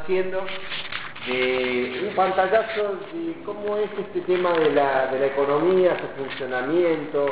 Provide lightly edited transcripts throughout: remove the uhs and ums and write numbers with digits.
haciendo un pantallazo de cómo es este tema de la economía, su funcionamiento.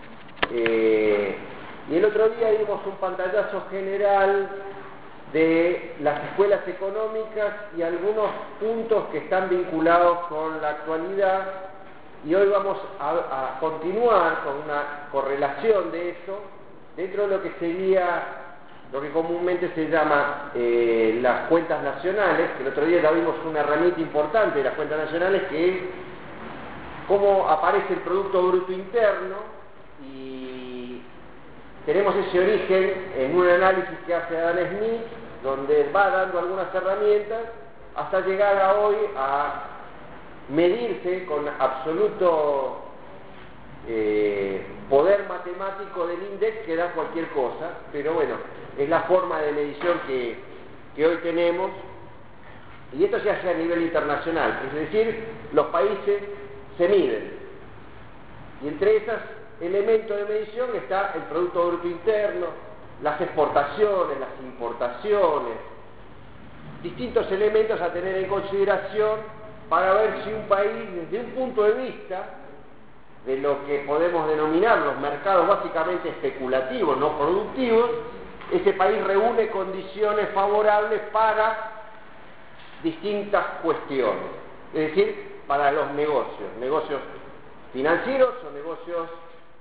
Y el otro día dimos un pantallazo general de las escuelas económicas y algunos puntos que están vinculados con la actualidad, y hoy vamos a continuar con una correlación de eso dentro de lo que sería lo que comúnmente se llama las cuentas nacionales, que el otro día ya vimos una herramienta importante de las cuentas nacionales, que es cómo aparece el Producto Bruto Interno, y tenemos ese origen en un análisis que hace Adam Smith, donde va dando algunas herramientas hasta llegar a hoy a medirse con absoluto poder matemático del índice, que da cualquier cosa, pero bueno, es la forma de medición que hoy tenemos, y esto se hace a nivel internacional, es decir, los países se miden, y entre esos elementos de medición está el Producto Bruto Interno, las exportaciones, las importaciones, distintos elementos a tener en consideración para ver si un país, desde un punto de vista de lo que podemos denominar los mercados básicamente especulativos, no productivos, ese país reúne condiciones favorables para distintas cuestiones, es decir, para los negocios financieros o negocios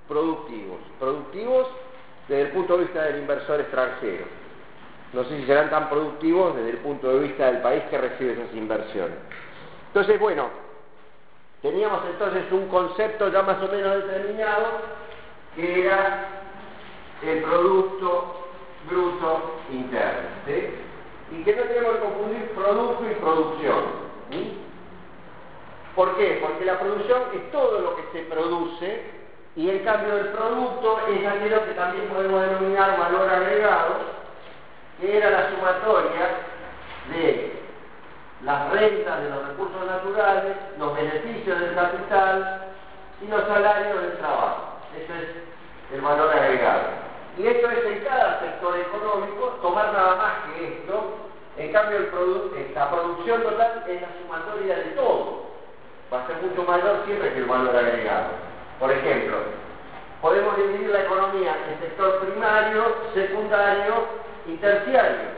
productivos desde el punto de vista del inversor extranjero. No sé si serán tan productivos desde el punto de vista del país que recibe esas inversiones. Entonces, bueno, teníamos entonces un concepto ya más o menos determinado, que era el Producto Bruto Interno, ¿sí? Y que no tenemos que confundir producto y producción, ¿sí? ¿Por qué? Porque la producción es todo lo que se produce, y en cambio el producto es aquello que también podemos denominar valor agregado, que era la sumatoria de las rentas de los recursos naturales, los beneficios del capital y los salarios del trabajo. Eso es el valor agregado. Y esto es en cada sector económico, tomar nada más que esto. En cambio, la producción total es la sumatoria de todo. Va a ser mucho mayor siempre que el valor agregado. Por ejemplo, podemos dividir la economía en sector primario, secundario y terciario.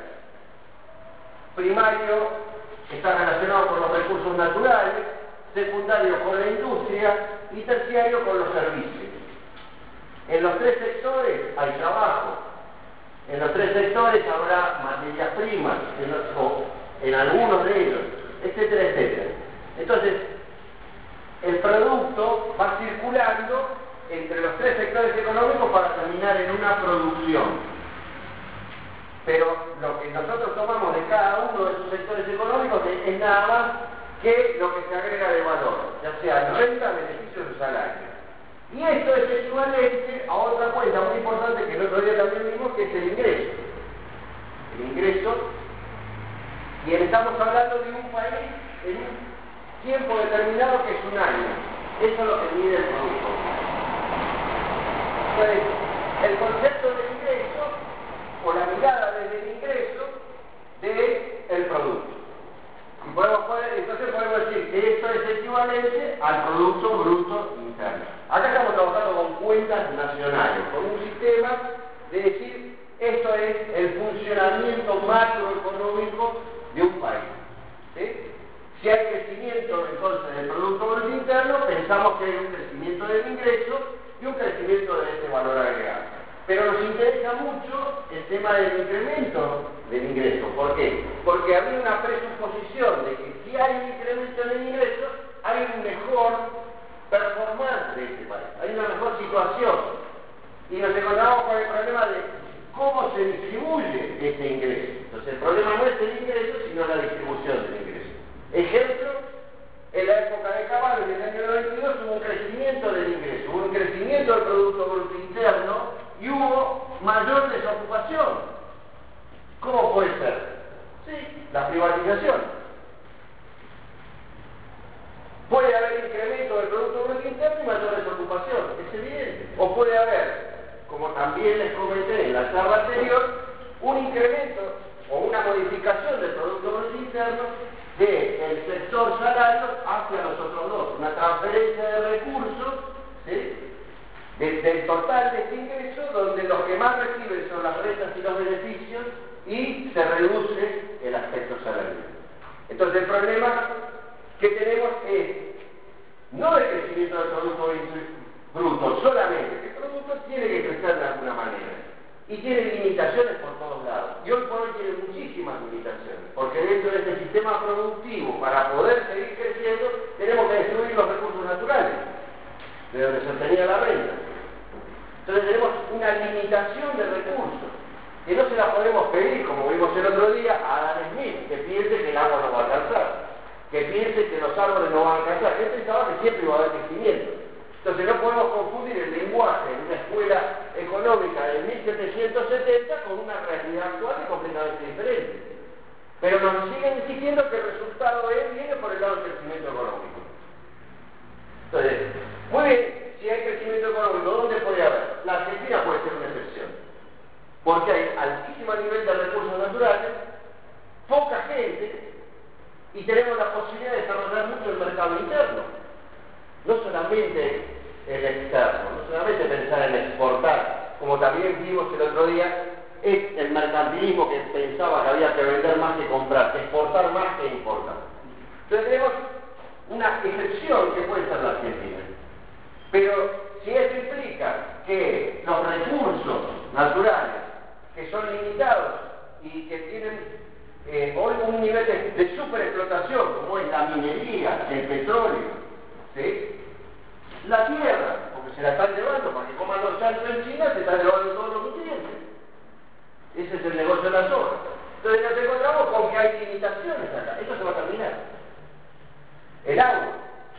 Primario está relacionado con los recursos naturales, secundario con la industria y terciario con los servicios. En los tres sectores hay trabajo, en los tres sectores habrá materias primas, en algunos de ellos, etcétera, etcétera. Entonces, el producto va circulando entre los tres sectores económicos para terminar en una producción. Pero lo que nosotros tomamos de cada uno de esos sectores económicos es nada más que lo que se agrega de valor, ya sea renta, beneficios o salario. Y esto es equivalente a otra cuenta muy importante que el otro día también vimos, que es el ingreso. El ingreso, y estamos hablando de un país en un tiempo determinado que es un año. Eso es lo que mide el producto. Entonces, el concepto del ingreso, o la mirada desde el ingreso del producto. Y entonces podemos decir que esto es equivalente al Producto Bruto Interno. Acá estamos trabajando con cuentas nacionales, con un sistema de decir esto es el funcionamiento macroeconómico de un país, ¿sí? Si hay crecimiento entonces del Producto Bruto Interno, pensamos que hay un crecimiento del ingreso y un crecimiento de este valor agregado. Pero nos interesa mucho el tema del incremento del ingreso. ¿Por qué? Porque había una presuposición de que si hay un incremento en el ingreso, hay un mejor performance de este país, hay una mejor situación. Y nos encontramos con el problema de cómo se distribuye este ingreso. Entonces el problema no es el ingreso, sino la distribución del ingreso. Ejemplo, en la época de Caballo, en el año 92, hubo un crecimiento del ingreso, hubo un crecimiento del Producto Bruto Interno, y hubo mayor desocupación. ¿Cómo puede ser? Sí, la privatización. Puede haber incremento del Producto Bruto Interno y mayor desocupación, es evidente. O puede haber, como también les comenté en la charla anterior, un incremento o una modificación del Producto Bruto Interno del sector salario hacia los otros dos, una transferencia de recursos, ¿sí?, del total de este ingreso, donde los que más reciben son las rentas y los beneficios y se reduce el aspecto salarial. Entonces el problema que tenemos es no el crecimiento del Producto Bruto solamente, que el producto tiene que crecer de alguna manera y tiene limitaciones por todos lados, y hoy por hoy tiene muchísimas limitaciones, porque dentro de este sistema productivo, para poder seguir creciendo, tenemos que destruir los recursos naturales de donde se obtenía la renta. Entonces tenemos una limitación de recursos que no se la podemos pedir, como vimos el otro día, a Adam Smith, que piense que el agua no va a alcanzar, que piense que los árboles no van a alcanzar. Él pensaba que siempre iba a haber crecimiento. Entonces no podemos confundir el lenguaje de una escuela económica de 1770 con una realidad actual completamente diferente. Pero nos siguen insistiendo que el resultado viene por el lado del crecimiento económico. Entonces, muy bien, si hay crecimiento económico, ¿dónde puede haber? La Argentina puede ser una excepción, porque hay altísimo nivel de recursos naturales, poca gente, y tenemos la posibilidad de desarrollar mucho el mercado interno. No solamente el externo, no solamente pensar en exportar, como también vimos el otro día, es el mercantilismo que pensaba que había que vender más que comprar, exportar más que importar. Entonces tenemos una excepción que puede ser la Argentina. Pero si esto implica que los recursos naturales, que son limitados y que tienen hoy un nivel de superexplotación, como es la minería, el petróleo, ¿sí?, la tierra, porque se la están llevando para que coman los chanchos en China, se están llevando todos los nutrientes. Ese es el negocio de las obras. Entonces nos encontramos con que hay limitaciones acá. Esto se va a terminar. El agua.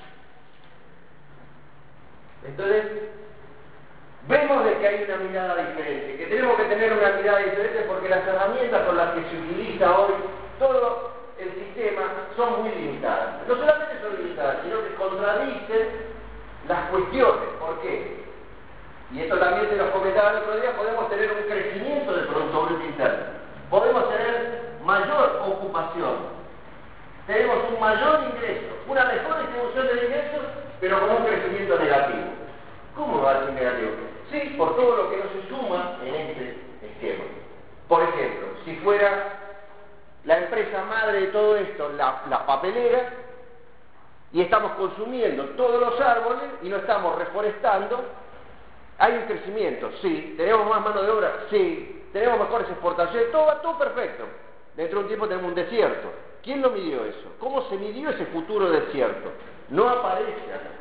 Entonces, vemos de que hay una mirada diferente, que tenemos que tener una mirada diferente porque las herramientas con las que se utiliza hoy todo el sistema son muy limitadas. No solamente son limitadas, sino que contradicen las cuestiones. ¿Por qué? Y esto también se nos comentaba el otro día, podemos tener un crecimiento del Producto Bruto Interno, podemos tener mayor ocupación, tenemos un mayor ingreso, una mejor distribución de ingresos, pero con un crecimiento negativo. ¿Cómo va a ser negativo? Sí, por todo lo que no se suma en este esquema. Por ejemplo, si fuera la empresa madre de todo esto, la papelera, y estamos consumiendo todos los árboles y no estamos reforestando, hay un crecimiento, sí. ¿Tenemos más mano de obra? Sí. ¿Tenemos mejores exportaciones? Todo va todo perfecto. Dentro de un tiempo tenemos un desierto. ¿Quién lo midió eso? ¿Cómo se midió ese futuro desierto? No aparece acá.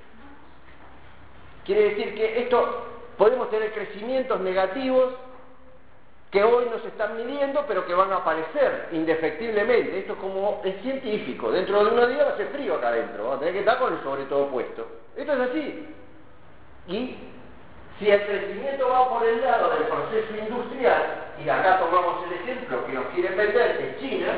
Quiere decir que esto, podemos tener crecimientos negativos que hoy no se están midiendo, pero que van a aparecer indefectiblemente. Esto es científico. Dentro de unos días va a ser frío acá adentro. Vamos a tener que estar con el sobre todo puesto. Esto es así. Y si el crecimiento va por el lado del proceso industrial, y acá tomamos el ejemplo que nos quieren vender, que es China,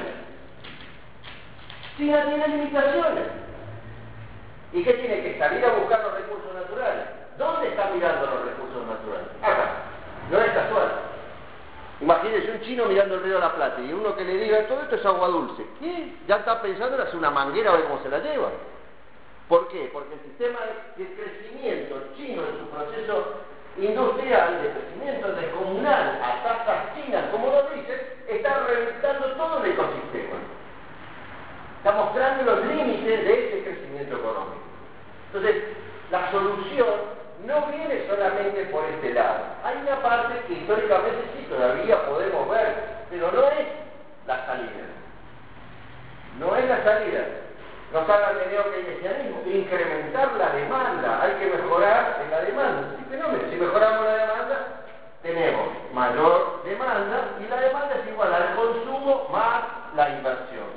China tiene limitaciones. ¿Y qué tiene que salir a buscar los recursos naturales? ¿Dónde están mirando los recursos naturales? Acá. No es casual. Imagínense un chino mirando el río de la Plata y uno que le diga todo esto es agua dulce. ¿Qué? Ya está pensando en hacer una manguera a ver cómo se la lleva. ¿Por qué? Porque el sistema de crecimiento chino en su proceso industrial, de crecimiento descomunal a tasas chinas, como lo dicen, está reventando todo el ecosistema. Está mostrando los límites de ese crecimiento económico. Entonces, la solución no viene solamente por este lado. Hay una parte que históricamente sí todavía podemos ver, pero no es la salida. No es la salida. Nos hablan de neokeynesianismo, incrementar la demanda, hay que mejorar en la demanda. ¿Sí, fenómeno? Si mejoramos la demanda, tenemos mayor demanda y la demanda es igual al consumo más la inversión.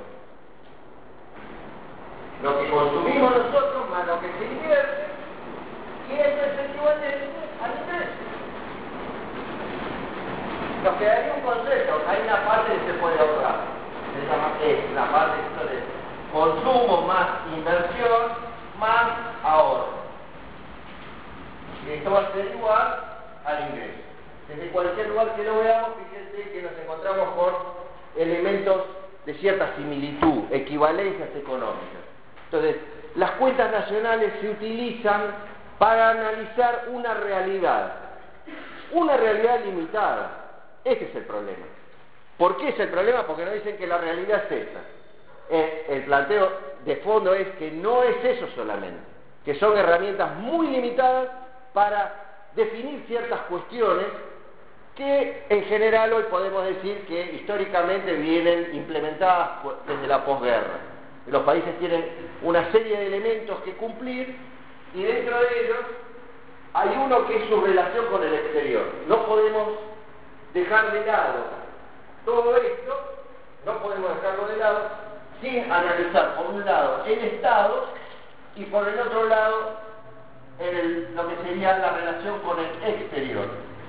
Lo que consumimos nosotros más lo que se invierte, y eso es equivalente al ingreso. Nos quedaría un concepto, hay una parte que se puede ahorrar, se llama que la parte de consumo más inversión más ahorro. Esto va a ser igual al ingreso. Desde cualquier lugar que lo veamos, fíjense que nos encontramos con elementos de cierta similitud, equivalencias económicas. Entonces, las cuentas nacionales se utilizan para analizar una realidad limitada. Este es el problema. ¿Por qué es el problema? Porque nos dicen que la realidad es esa. El planteo de fondo es que no es eso solamente, que son herramientas muy limitadas para definir ciertas cuestiones que en general hoy podemos decir que históricamente vienen implementadas desde la posguerra. Los países tienen una serie de elementos que cumplir y dentro de ellos hay uno que es su relación con el exterior. No podemos dejar de lado todo esto, no podemos dejarlo de lado sin analizar por un lado el Estado y por el otro lado lo que sería la relación con el exterior.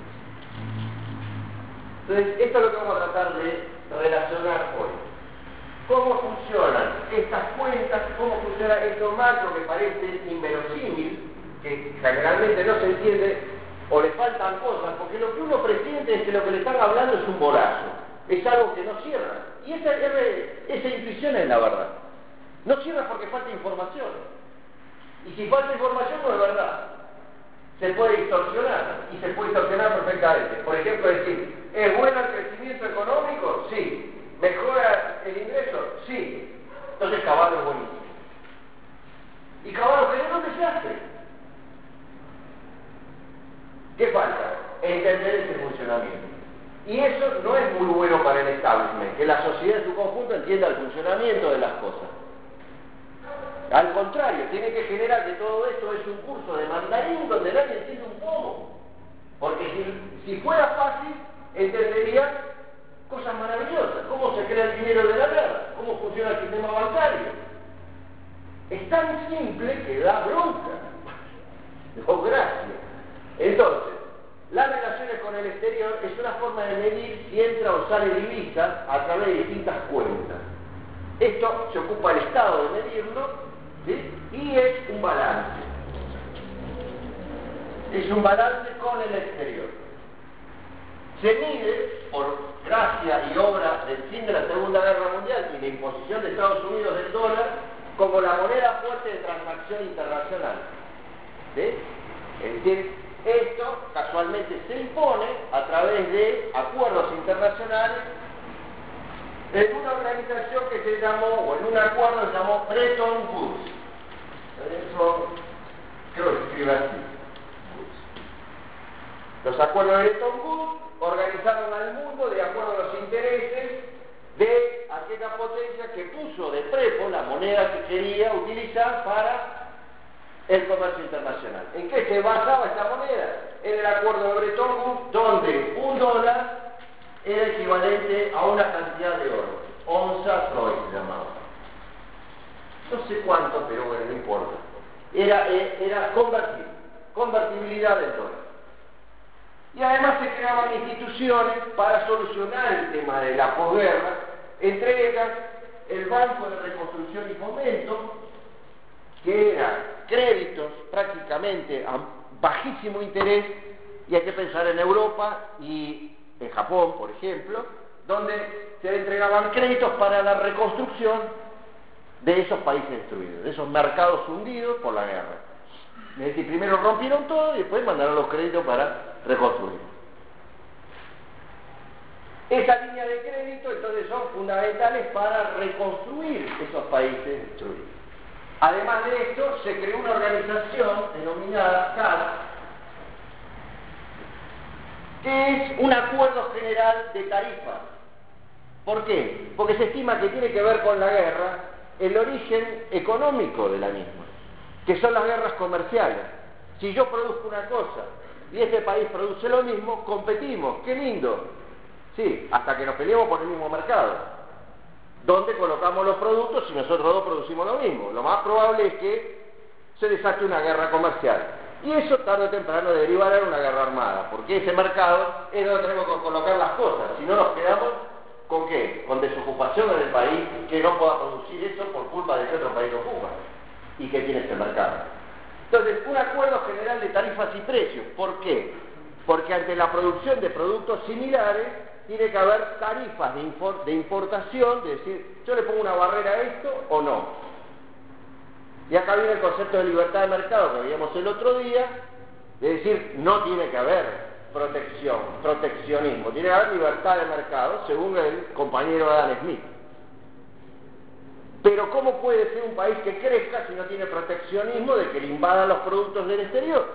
Entonces, esto es lo que vamos a tratar de relacionar hoy. ¿Cómo funcionan estas cuentas? ¿Cómo funciona esto macro que parece inverosímil, que generalmente no se entiende o le faltan cosas? Porque lo que uno presiente es que lo que le están hablando es un bolazo, es algo que no cierra. Y esa intuición es la verdad. No cierra porque falta información. Y si falta información no es verdad. Se puede distorsionar, y se puede distorsionar perfectamente. Por ejemplo, decir, ¿es bueno el crecimiento económico? Sí. ¿Mejora el ingreso? Sí. Entonces Caballo es buenísimo. ¿Y Caballo generalmente se hace? ¿Qué falta? Entender ese funcionamiento. Y eso no es muy bueno para el establishment, que la sociedad en su conjunto entienda el funcionamiento de las cosas. Al contrario, tiene que generar que todo esto es un curso de mandarín donde nadie entiende un poco. Porque si fuera fácil, entendería cosas maravillosas. Cómo se crea el dinero de la guerra, cómo funciona el sistema bancario. Es tan simple que da bronca. No, gracias. Entonces, las relaciones con el exterior es una forma de medir si entra o sale divisa a través de distintas cuentas. Esto se ocupa el Estado de medirlo, ¿sí? Y es un balance. Es un balance con el exterior. Se mide, por gracia y obra del fin de la Segunda Guerra Mundial y la imposición de Estados Unidos del dólar, como la moneda fuerte de transacción internacional. ¿Sí? Es decir, esto casualmente se impone a través de acuerdos internacionales en una organización que se llamó, o en un acuerdo que se llamó Bretton Woods. Eso creo que se escribe así. Los acuerdos de Bretton Woods organizaron al mundo de acuerdo a los intereses de aquella potencia que puso de prepo la moneda que quería utilizar para el comercio internacional. ¿En qué se basaba esta moneda? En el acuerdo de Bretton Woods, donde un dólar era equivalente a una cantidad de oro. Onza Troy se llamaba. No sé cuánto, pero bueno, no importa. Era convertibilidad del dólar. Y además se creaban instituciones para solucionar el tema de la posguerra, entre ellas el Banco de Reconstrucción y Fomento, que eran créditos prácticamente a bajísimo interés, y hay que pensar en Europa y en Japón, por ejemplo, donde se entregaban créditos para la reconstrucción de esos países destruidos, de esos mercados hundidos por la guerra. Es decir, primero rompieron todo y después mandaron los créditos para reconstruir. Esa línea de crédito entonces son fundamentales para reconstruir esos países destruidos. Además de esto, se creó una organización denominada CAS, que es un acuerdo general de tarifas. ¿Por qué? Porque se estima que tiene que ver con la guerra el origen económico de la misma, que son las guerras comerciales. Si yo produzco una cosa y este país produce lo mismo, competimos, ¡qué lindo! Sí, hasta que nos peleemos por el mismo mercado. ¿Dónde colocamos los productos si nosotros dos producimos lo mismo? Lo más probable es que se desate una guerra comercial. Y eso tarde o temprano derivará en una guerra armada, porque ese mercado es donde tenemos que colocar las cosas. Si no, nos quedamos ¿con qué? Con desocupación en el país, que no pueda producir eso por culpa de que otro país lo ocupa y que tiene ese mercado. Entonces, un acuerdo general de tarifas y precios. ¿Por qué? Porque ante la producción de productos similares, tiene que haber tarifas de importación, de decir, yo le pongo una barrera a esto o no. Y acá viene el concepto de libertad de mercado que veíamos el otro día, de decir, no tiene que haber proteccionismo, tiene que haber libertad de mercado, según el compañero Adam Smith. Pero ¿cómo puede ser un país que crezca si no tiene proteccionismo de que le invadan los productos del exterior?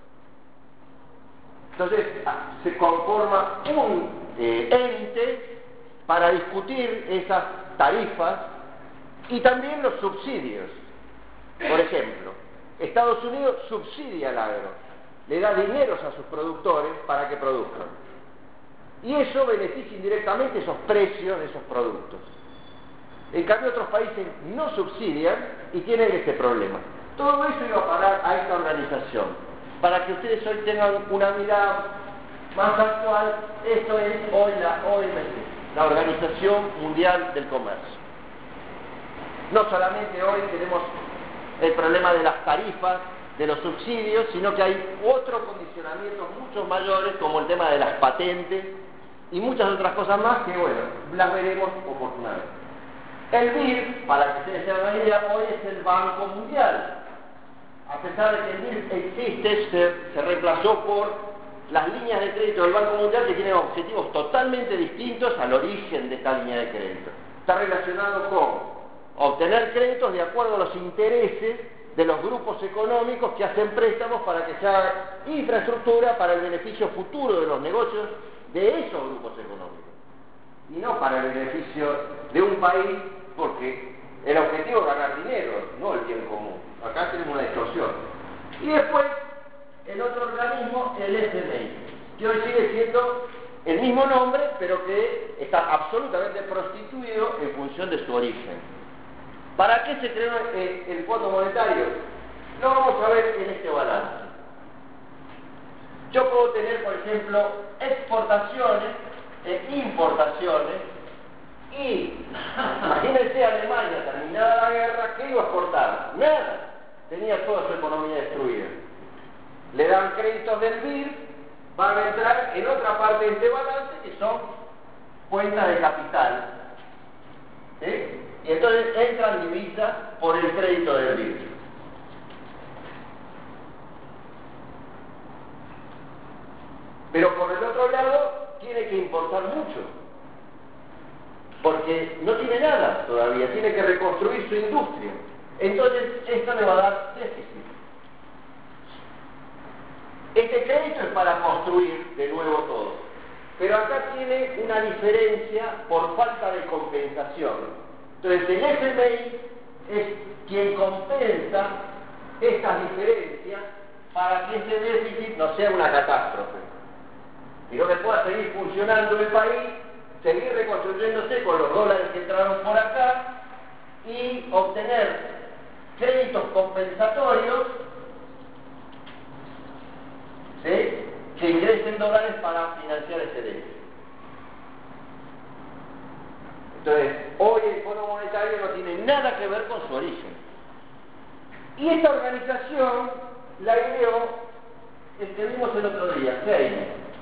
Entonces se conforma un ente para discutir esas tarifas y también los subsidios. Por ejemplo, Estados Unidos subsidia al agro, le da dineros a sus productores para que produzcan. Y eso beneficia indirectamente esos precios de esos productos. En cambio, otros países no subsidian y tienen este problema. Todo eso iba a parar a esta organización. Para que ustedes hoy tengan una mirada más actual, esto es hoy la OMC, la Organización Mundial del Comercio. No solamente hoy tenemos el problema de las tarifas, de los subsidios, sino que hay otros condicionamientos mucho mayores, como el tema de las patentes y muchas otras cosas más que, bueno, las veremos oportunamente. El BID, para que ustedes se hagan una idea, hoy es el Banco Mundial. A pesar de que el BID existe, se reemplazó por las líneas de crédito del Banco Mundial, que tienen objetivos totalmente distintos al origen de esta línea de crédito. Está relacionado con obtener créditos de acuerdo a los intereses de los grupos económicos que hacen préstamos para que se haga infraestructura para el beneficio futuro de los negocios de esos grupos económicos. Y no para el beneficio de un país, porque el objetivo es ganar dinero, no el bien común. Acá tenemos una distorsión. Y después, el otro organismo, el FMI, que hoy sigue siendo el mismo nombre, pero que está absolutamente prostituido en función de su origen. ¿Para qué se creó el Fondo Monetario? Lo vamos a ver en este balance. Yo puedo tener, por ejemplo, exportaciones e importaciones y, imagínense, Alemania, terminada la guerra, ¿qué iba a exportar? Nada. Tenía toda su economía destruida. Le dan créditos del BID, van a entrar en otra parte de este balance que son cuentas de capital. ¿Sí? Y entonces entran divisas por el crédito del BID. Pero por el otro lado, tiene que importar mucho. Porque no tiene nada todavía, tiene que reconstruir su industria. Entonces, esto le va a dar déficit. Este crédito es para construir de nuevo todo. Pero acá tiene una diferencia por falta de compensación. Entonces, el FMI es quien compensa estas diferencias para que este déficit no sea una catástrofe, sino que pueda seguir funcionando el país, seguir reconstruyéndose con los dólares que entraron por acá y obtener créditos compensatorios, ¿sí?, que ingresen dólares para financiar ese déficit. Entonces, hoy el Fondo Monetario no tiene nada que ver con su origen. Y esta organización la ideó el que vimos el otro día, Keynes.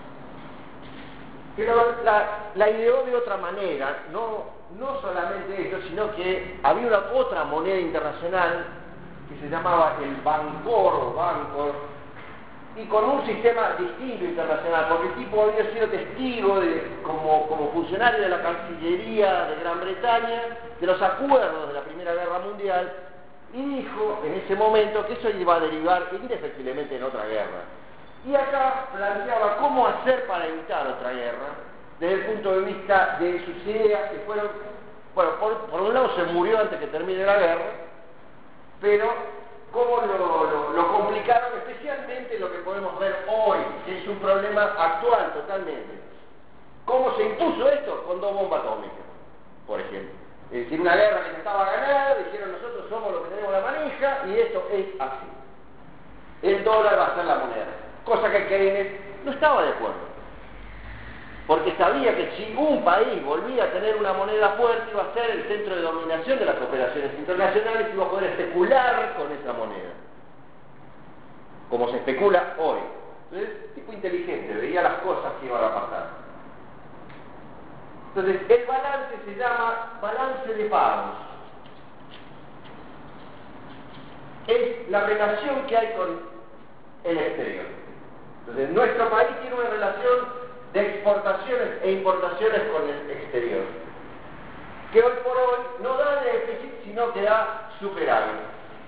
Pero la ideó de otra manera, no solamente eso, sino que había una otra moneda internacional que se llamaba el Bancor, y con un sistema distinto internacional, porque el tipo había sido testigo como funcionario de la Cancillería de Gran Bretaña de los acuerdos de la Primera Guerra Mundial, y dijo en ese momento que eso iba a derivar indefectiblemente en otra guerra. Y acá planteaba cómo hacer para evitar otra guerra, desde el punto de vista de sus ideas que fueron, bueno, por un lado se murió antes que termine la guerra, pero cómo lo complicaron, especialmente lo que podemos ver hoy, que es un problema actual totalmente. ¿Cómo se impuso esto? Con 2 bombas atómicas, por ejemplo. Es decir, una guerra que se estaba ganada, dijeron nosotros somos los que tenemos la manija, y esto es así. El dólar va a ser la moneda. Cosa que Keynes no estaba de acuerdo. Porque sabía que si un país volvía a tener una moneda fuerte, iba a ser el centro de dominación de las operaciones internacionales y iba a poder especular con esa moneda. Como se especula hoy. Entonces, tipo inteligente, veía las cosas que iban a pasar. Entonces, el balance se llama balance de pagos. Es la relación que hay con el exterior. Entonces, nuestro país tiene una relación de exportaciones e importaciones con el exterior, que hoy por hoy no da déficit, sino que da superávit.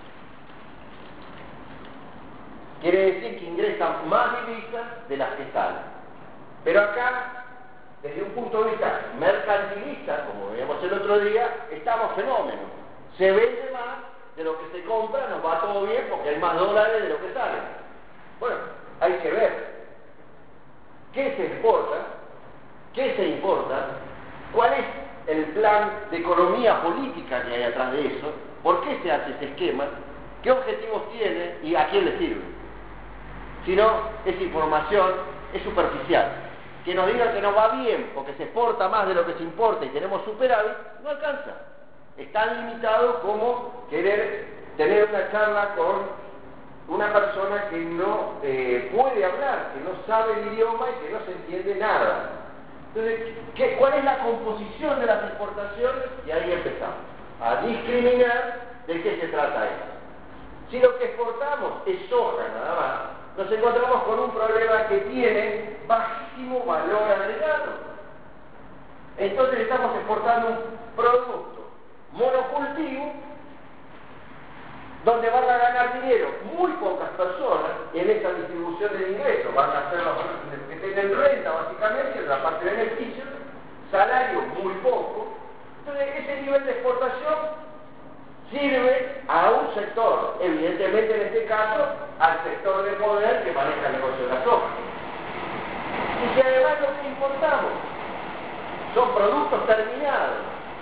Quiere decir que ingresan más divisas de las que salen. Pero acá, desde un punto de vista mercantilista, como veíamos el otro día, estamos fenómenos. Se vende más de lo que se compra, nos va todo bien porque hay más dólares de lo que salen. Bueno, hay que ver qué se exporta, qué se importa, cuál es el plan de economía política que hay atrás de eso, por qué se hace ese esquema, qué objetivos tiene y a quién le sirve. Si no, es información, es superficial. Que nos digan que nos va bien porque se exporta más de lo que se importa y tenemos superávit, no alcanza. Es tan limitado como querer tener una charla con una persona que no puede hablar, que no sabe el idioma y que no se entiende nada. Entonces, ¿cuál es la composición de las exportaciones? Y ahí empezamos a discriminar de qué se trata esto. Si lo que exportamos es soja nada más, nos encontramos con un problema que tiene bajísimo valor agregado. Entonces estamos exportando un producto monocultivo donde van a ganar dinero muy pocas personas en esta distribución del ingreso. Van a ser los que tienen renta básicamente, en la parte de beneficios, salario muy poco. Entonces ese nivel de exportación sirve a un sector, evidentemente en este caso al sector de poder que maneja el negocio de la soja. Y si además lo que importamos son productos terminados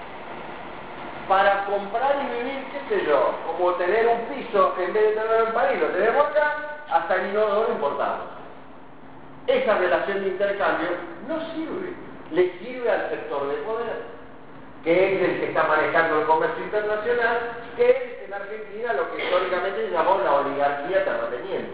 para comprar y vivir, qué sé yo, como tener un piso en vez de tenerlo en París, lo tenemos acá, hasta el inodoro importamos. Esa relación de intercambio no sirve, le sirve al sector de poder, que es el que está manejando el comercio internacional, que es en Argentina lo que históricamente se llamó la oligarquía terrateniente.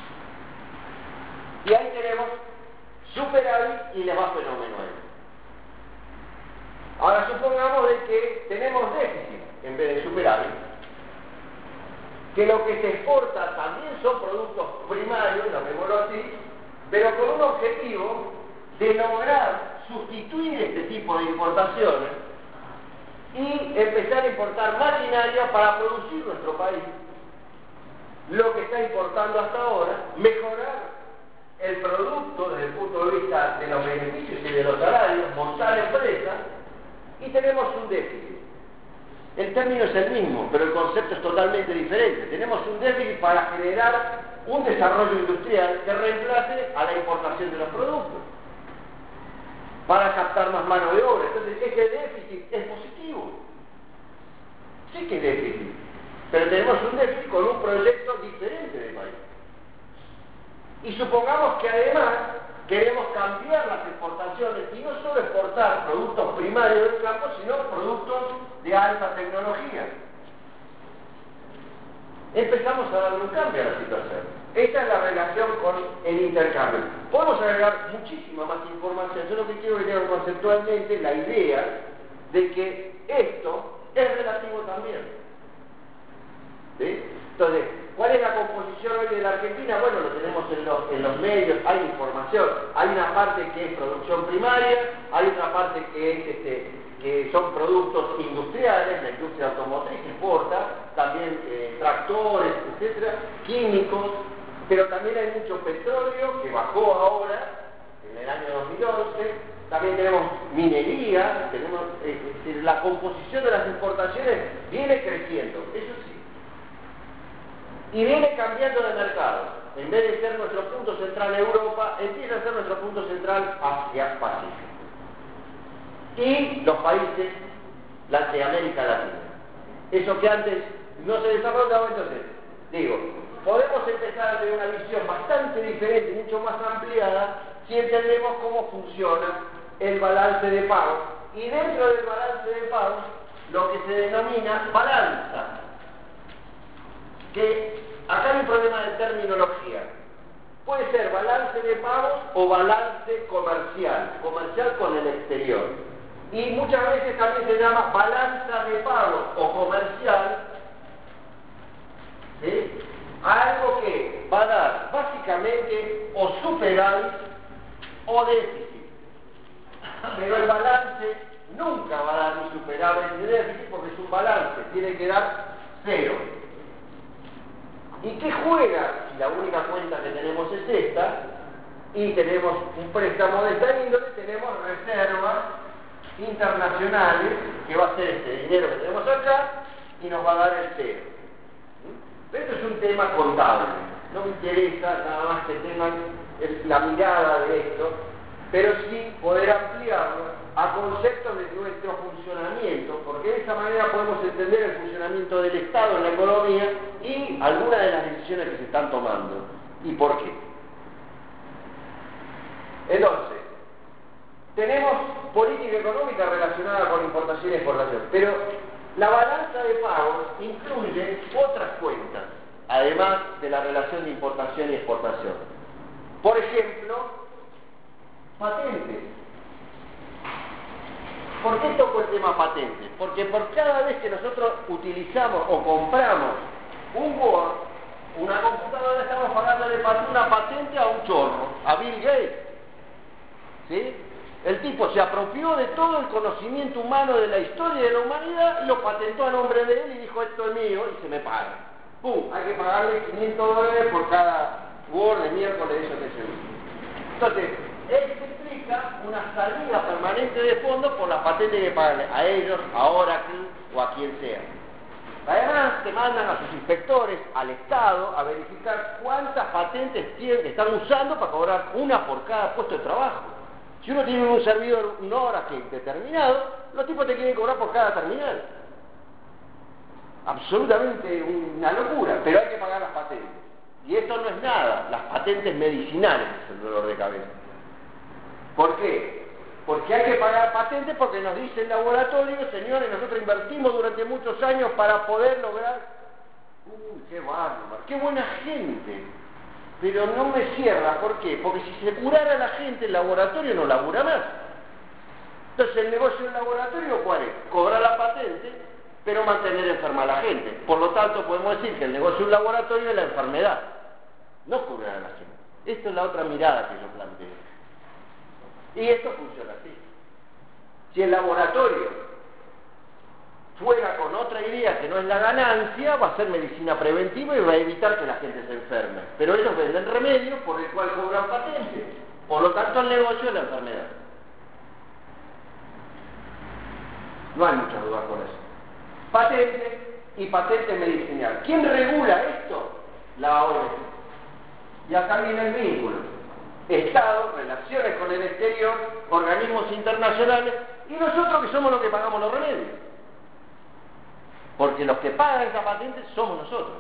Y ahí tenemos superávit y les va fenómeno a él. Ahora supongamos de que tenemos déficit en vez de superávit, que lo que se exporta también son productos primarios, llamémoslo así, pero con un objetivo de lograr sustituir este tipo de importaciones y empezar a importar maquinaria para producir nuestro país lo que está importando hasta ahora, mejorar el producto desde el punto de vista de los beneficios y de los salarios, montar empresas, y tenemos un déficit. El término es el mismo, pero el concepto es totalmente diferente. Tenemos un déficit para generar un desarrollo industrial que reemplace a la importación de los productos, para captar más mano de obra. Entonces, ese déficit es positivo. Sí que es déficit, pero tenemos un déficit con un proyecto diferente de país. Y supongamos que además queremos cambiar las exportaciones y no solo exportar productos primarios del campo, sino productos de alta tecnología. Empezamos a darle un cambio a la situación. Esta es la relación con el intercambio. Podemos agregar muchísima más información. Yo lo que quiero que tengan conceptualmente la idea de que esto es relativo también. ¿Sí? Entonces, ¿cuál es la composición hoy de la Argentina? Bueno, lo tenemos en los medios, hay información. Hay una parte que es producción primaria, hay otra parte que son productos industriales, la industria automotriz exporta, también tractores, etcétera, químicos, pero también hay mucho petróleo que bajó ahora, en el año 2011, también tenemos minería, tenemos la composición de las exportaciones viene creciendo, eso sí. Y viene cambiando de mercado. En vez de ser nuestro punto central Europa, empieza a ser nuestro punto central Asia-Pacífico. Y los países de América Latina. Eso que antes no se desarrollaba, entonces, digo, podemos empezar a tener una visión bastante diferente, mucho más ampliada, si entendemos cómo funciona el balance de pagos. Y dentro del balance de pagos, lo que se denomina balanza. Que acá hay un problema de terminología. Puede ser balance de pagos o balance comercial con el exterior. Y muchas veces también se llama balanza de pagos o comercial, ¿sí? Algo que va a dar básicamente o superávit o déficit. Pero el balance nunca va a dar ni superávit ni déficit porque es un balance, tiene que dar cero. ¿Y qué juega? Si la única cuenta que tenemos es esta, y tenemos un préstamo de esta índole, tenemos reservas internacionales, que va a ser este dinero que tenemos acá, y nos va a dar el cero. Esto es un tema contable, no me interesa nada más que tengan la mirada de esto, pero sí poder ampliarlo a conceptos de nuestro funcionamiento, porque de esa manera podemos entender el funcionamiento del Estado en la economía y algunas de las decisiones que se están tomando. ¿Y por qué? Entonces, tenemos política económica relacionada con importación y exportación, pero la balanza de pagos incluye otras cuentas, además de la relación de importación y exportación. Por ejemplo, patentes. ¿Por qué toco el tema patentes? Porque por cada vez que nosotros utilizamos o compramos un Word, una computadora, estamos pagándole una patente a un chorro, a Bill Gates. ¿Sí? El tipo se apropió de todo el conocimiento humano de la historia de la humanidad y lo patentó a nombre de él y dijo, esto es mío, y se me paga. ¡Pum! Hay que pagarle $500 por cada Word de miércoles de eso que se usa. Entonces, esto implica una salida permanente de fondos por las patentes que pagan a ellos, a Oracle o a quien sea. Además, te mandan a sus inspectores, al Estado, a verificar cuántas patentes están usando para cobrar una por cada puesto de trabajo. Si uno tiene un servidor un Oracle determinado, los tipos te quieren cobrar por cada terminal. Absolutamente una locura, pero hay que pagar las patentes. Y esto no es nada, las patentes medicinales es el dolor de cabeza. ¿Por qué? Porque hay que pagar patentes porque nos dice el laboratorio, señores, nosotros invertimos durante muchos años para poder lograr... ¡Qué bárbaro! ¡Qué buena gente! Pero no me cierra, ¿por qué? Porque si se curara la gente, el laboratorio no labura más. Entonces el negocio del laboratorio, ¿cuál es? Cobrar la patente, pero mantener enferma a la gente. Por lo tanto, podemos decir que el negocio del laboratorio es la enfermedad, no curar a la gente. Esta es la otra mirada que yo planteo. Y esto funciona así. Si el laboratorio fuera con otra idea que no es la ganancia, va a ser medicina preventiva y va a evitar que la gente se enferme. Pero ellos venden remedios por el cual cobran patentes. Por lo tanto, el negocio es la enfermedad. No hay muchas dudas con eso. Patente y patente medicinal. ¿Quién regula esto? La OMS. Y acá viene el vínculo. Estado, relaciones con el exterior, organismos internacionales y nosotros que somos los que pagamos los remedios. Porque los que pagan esa patente somos nosotros.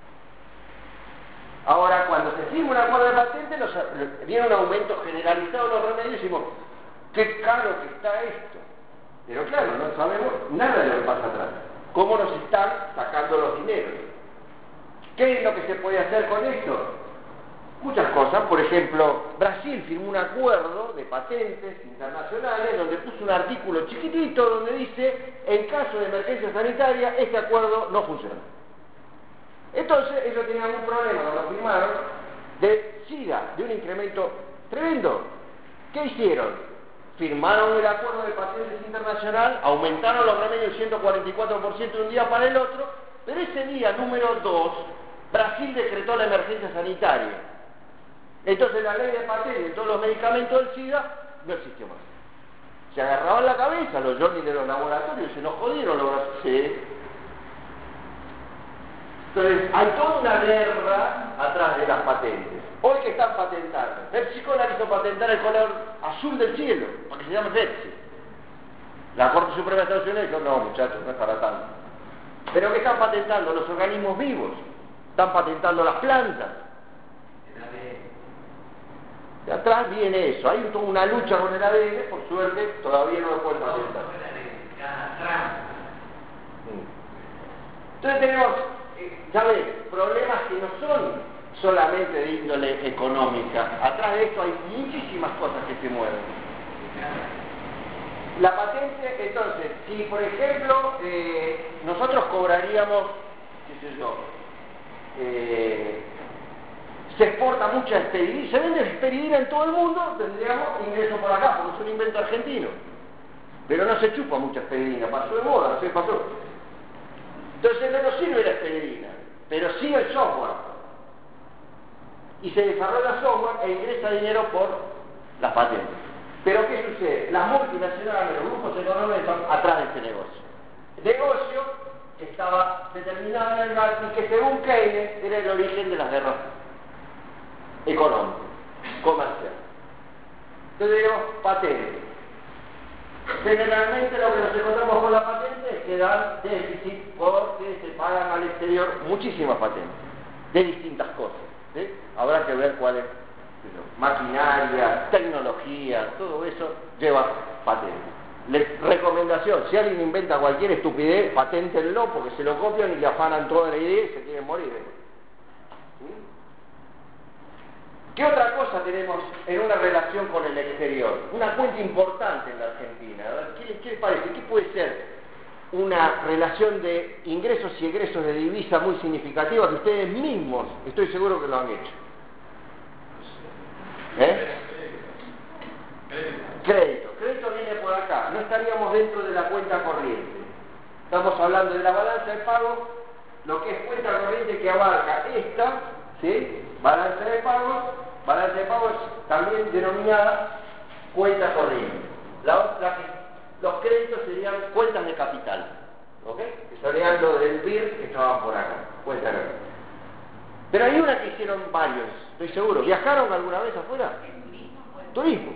Ahora, cuando se firma un acuerdo de patente, viene un aumento generalizado de los remedios y decimos, qué caro que está esto. Pero claro, no sabemos nada de lo que pasa atrás. ¿Cómo nos están sacando los dineros? ¿Qué es lo que se puede hacer con esto? Muchas cosas. Por ejemplo, Brasil firmó un acuerdo de patentes internacionales donde puso un artículo chiquitito donde dice, en caso de emergencia sanitaria, este acuerdo no funciona. Entonces, ellos tenían un problema cuando lo firmaron de SIDA, de un incremento tremendo. ¿Qué hicieron? Firmaron el acuerdo de patentes internacional, aumentaron los remedios 144% de un día para el otro, pero ese día número 2, Brasil decretó la emergencia sanitaria. Entonces la ley de patentes de todos los medicamentos del SIDA no existió más. Se agarraban la cabeza los Johnny de los laboratorios, se nos jodieron los brasileños. Entonces hay toda una guerra atrás de las patentes. Hoy que están patentando. Pepsi-Cola quiso patentar el color azul del cielo, para que se llame Pepsi. La Corte Suprema de Estados Unidos dijo, no muchachos, no es para tanto. Pero ¿qué están patentando? Los organismos vivos. Están patentando las plantas. De atrás viene eso, hay toda una lucha con el ADN, por suerte todavía no lo pueden patentar. Entonces tenemos, ya ven, problemas que no son solamente de índole económica. Atrás de esto hay muchísimas cosas que se mueven. La patente, entonces, si por ejemplo nosotros cobraríamos, qué sé yo, se exporta mucha esperidina, se vende esperidina en todo el mundo, tendríamos ingreso por acá, porque es un invento argentino. Pero no se chupa mucha esperidina, pasó de moda, no se pasó. Entonces no nos sirve la esperidina, pero sí el software. Y se desarrolla software e ingresa dinero por las patentes. Pero ¿qué sucede? Las multinacionales, los grupos económicos están atrás de este negocio. El negocio que estaba determinado en el GATT y que según Keynes era el origen de las guerras económicas, comerciales. Entonces digamos, patente. Generalmente lo que nos encontramos con la patente es que dan déficit porque se pagan al exterior muchísimas patentes de distintas cosas. ¿Sí? Habrá que ver cuál es, maquinaria, tecnología, todo eso lleva patente. Recomendación, si alguien inventa cualquier estupidez, paténtenlo porque se lo copian y le afanan toda la idea y se quieren morir. ¿Sí? ¿Qué otra cosa tenemos en una relación con el exterior? Una cuenta importante en la Argentina. ¿Qué les parece? ¿Qué puede ser una relación de ingresos y egresos de divisa muy significativa que ustedes mismos, estoy seguro que lo han hecho? Crédito. Crédito viene por acá. No estaríamos dentro de la cuenta corriente. Estamos hablando de la balanza de pago, lo que es cuenta corriente que abarca esta, ¿sí? Balanza de pagos también denominada cuenta corriente. Los créditos serían cuentas de capital, ¿ok? Que serían lo del BIR que estaban por acá, cuenta corriente. Pero hay una que hicieron varios, estoy seguro. ¿Viajaron alguna vez afuera? Turismo.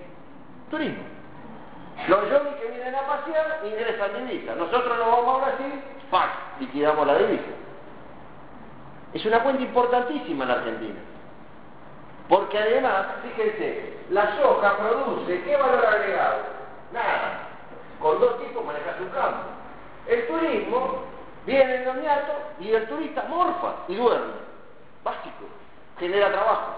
Los yonis que vienen a pasear ingresan divisa. Nosotros nos vamos a Brasil, ¡pac!, liquidamos la divisa. Es una cuenta importantísima en la Argentina. Porque además, fíjense, la soja produce, ¿qué valor agregado? Nada. Con dos tipos manejas un campo. El turismo viene el noñato y el turista morfa y duerme. Básico. Genera trabajo.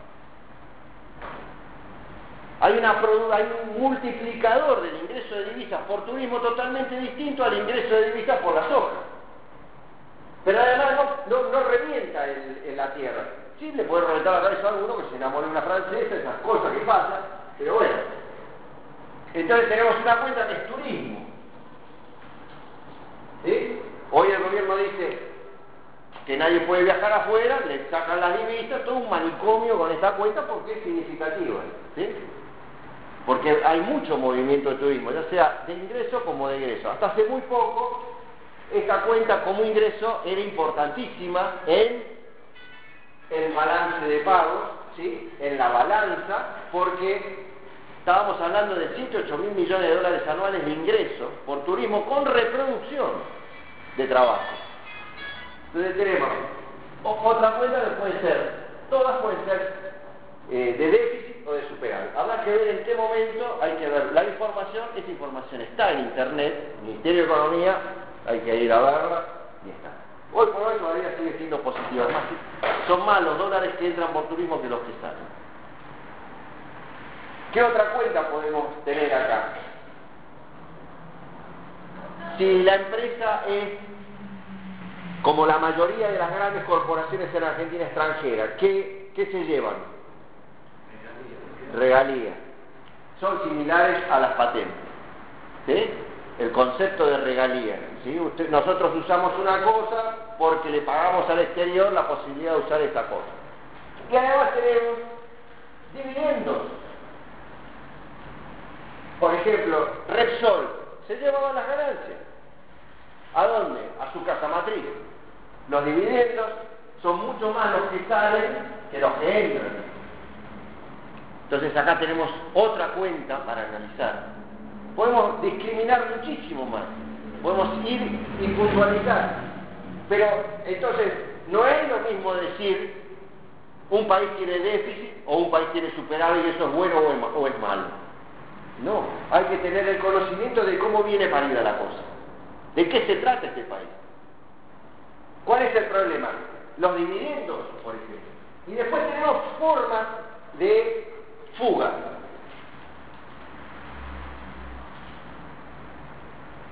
Hay un multiplicador del ingreso de divisas por turismo totalmente distinto al ingreso de divisas por la soja. Pero además no revienta en la tierra. Sí, le puede reventar la cabeza a alguno que se enamore de una francesa, esas cosas que pasan, pero bueno. Entonces tenemos una cuenta que es turismo. ¿Sí? Hoy el gobierno dice que nadie puede viajar afuera, le sacan las divisas, todo un manicomio con esta cuenta porque es significativa. ¿Sí? Porque hay mucho movimiento de turismo, ya sea de ingreso como de egreso. Hasta hace muy poco, esta cuenta como ingreso era importantísima en el balance de pagos, ¿sí? En la balanza, porque estábamos hablando de 108 mil millones de dólares anuales de ingresos por turismo con reproducción de trabajo. Entonces tenemos otra cuenta que puede ser, todas pueden ser de déficit o de superávit. Habrá que ver en qué momento hay que ver la información. Esa información está en internet, Ministerio de Economía, hay que ir a verla y está. Hoy por hoy todavía sigue siendo positivo. Además, son más los dólares que entran por turismo que los que salen. ¿Qué otra cuenta podemos tener acá? Si la empresa es, como la mayoría de las grandes corporaciones en Argentina, extranjera, ¿qué se llevan? Regalías. Son similares a las patentes. ¿Sí? El concepto de regalías. ¿Sí? Nosotros usamos una cosa porque le pagamos al exterior la posibilidad de usar esta cosa. Y además tenemos dividendos. Por ejemplo, Repsol se llevaba las ganancias. ¿A dónde? A su casa matriz. Los dividendos son mucho más los que salen que los que entran. Entonces acá tenemos otra cuenta para analizar. Podemos discriminar muchísimo más. Podemos ir y puntualizar. Pero entonces no es lo mismo decir un país tiene déficit o un país tiene superávit y eso es bueno o es malo. No, hay que tener el conocimiento de cómo viene parida la cosa. ¿De qué se trata este país? ¿Cuál es el problema? Los dividendos, por ejemplo. Y después tenemos formas de fuga.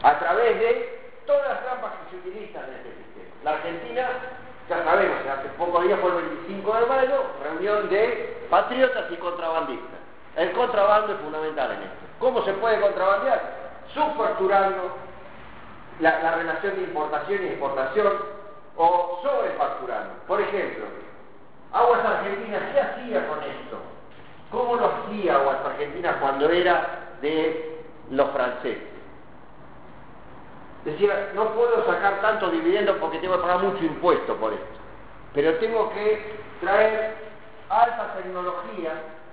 a través de todas las trampas que se utilizan en este sistema. La Argentina, ya sabemos, hace pocos días fue el 25 de mayo, reunión de patriotas y contrabandistas. El contrabando es fundamental en esto. ¿Cómo se puede contrabandear? Subfacturando la relación de importación y exportación o sobrefacturando. Por ejemplo, Aguas Argentinas, ¿qué hacía con esto? ¿Cómo lo hacía Aguas Argentinas cuando era de los franceses? Decía, no puedo sacar tantos dividendos porque tengo que pagar mucho impuesto por esto, pero tengo que traer alta tecnología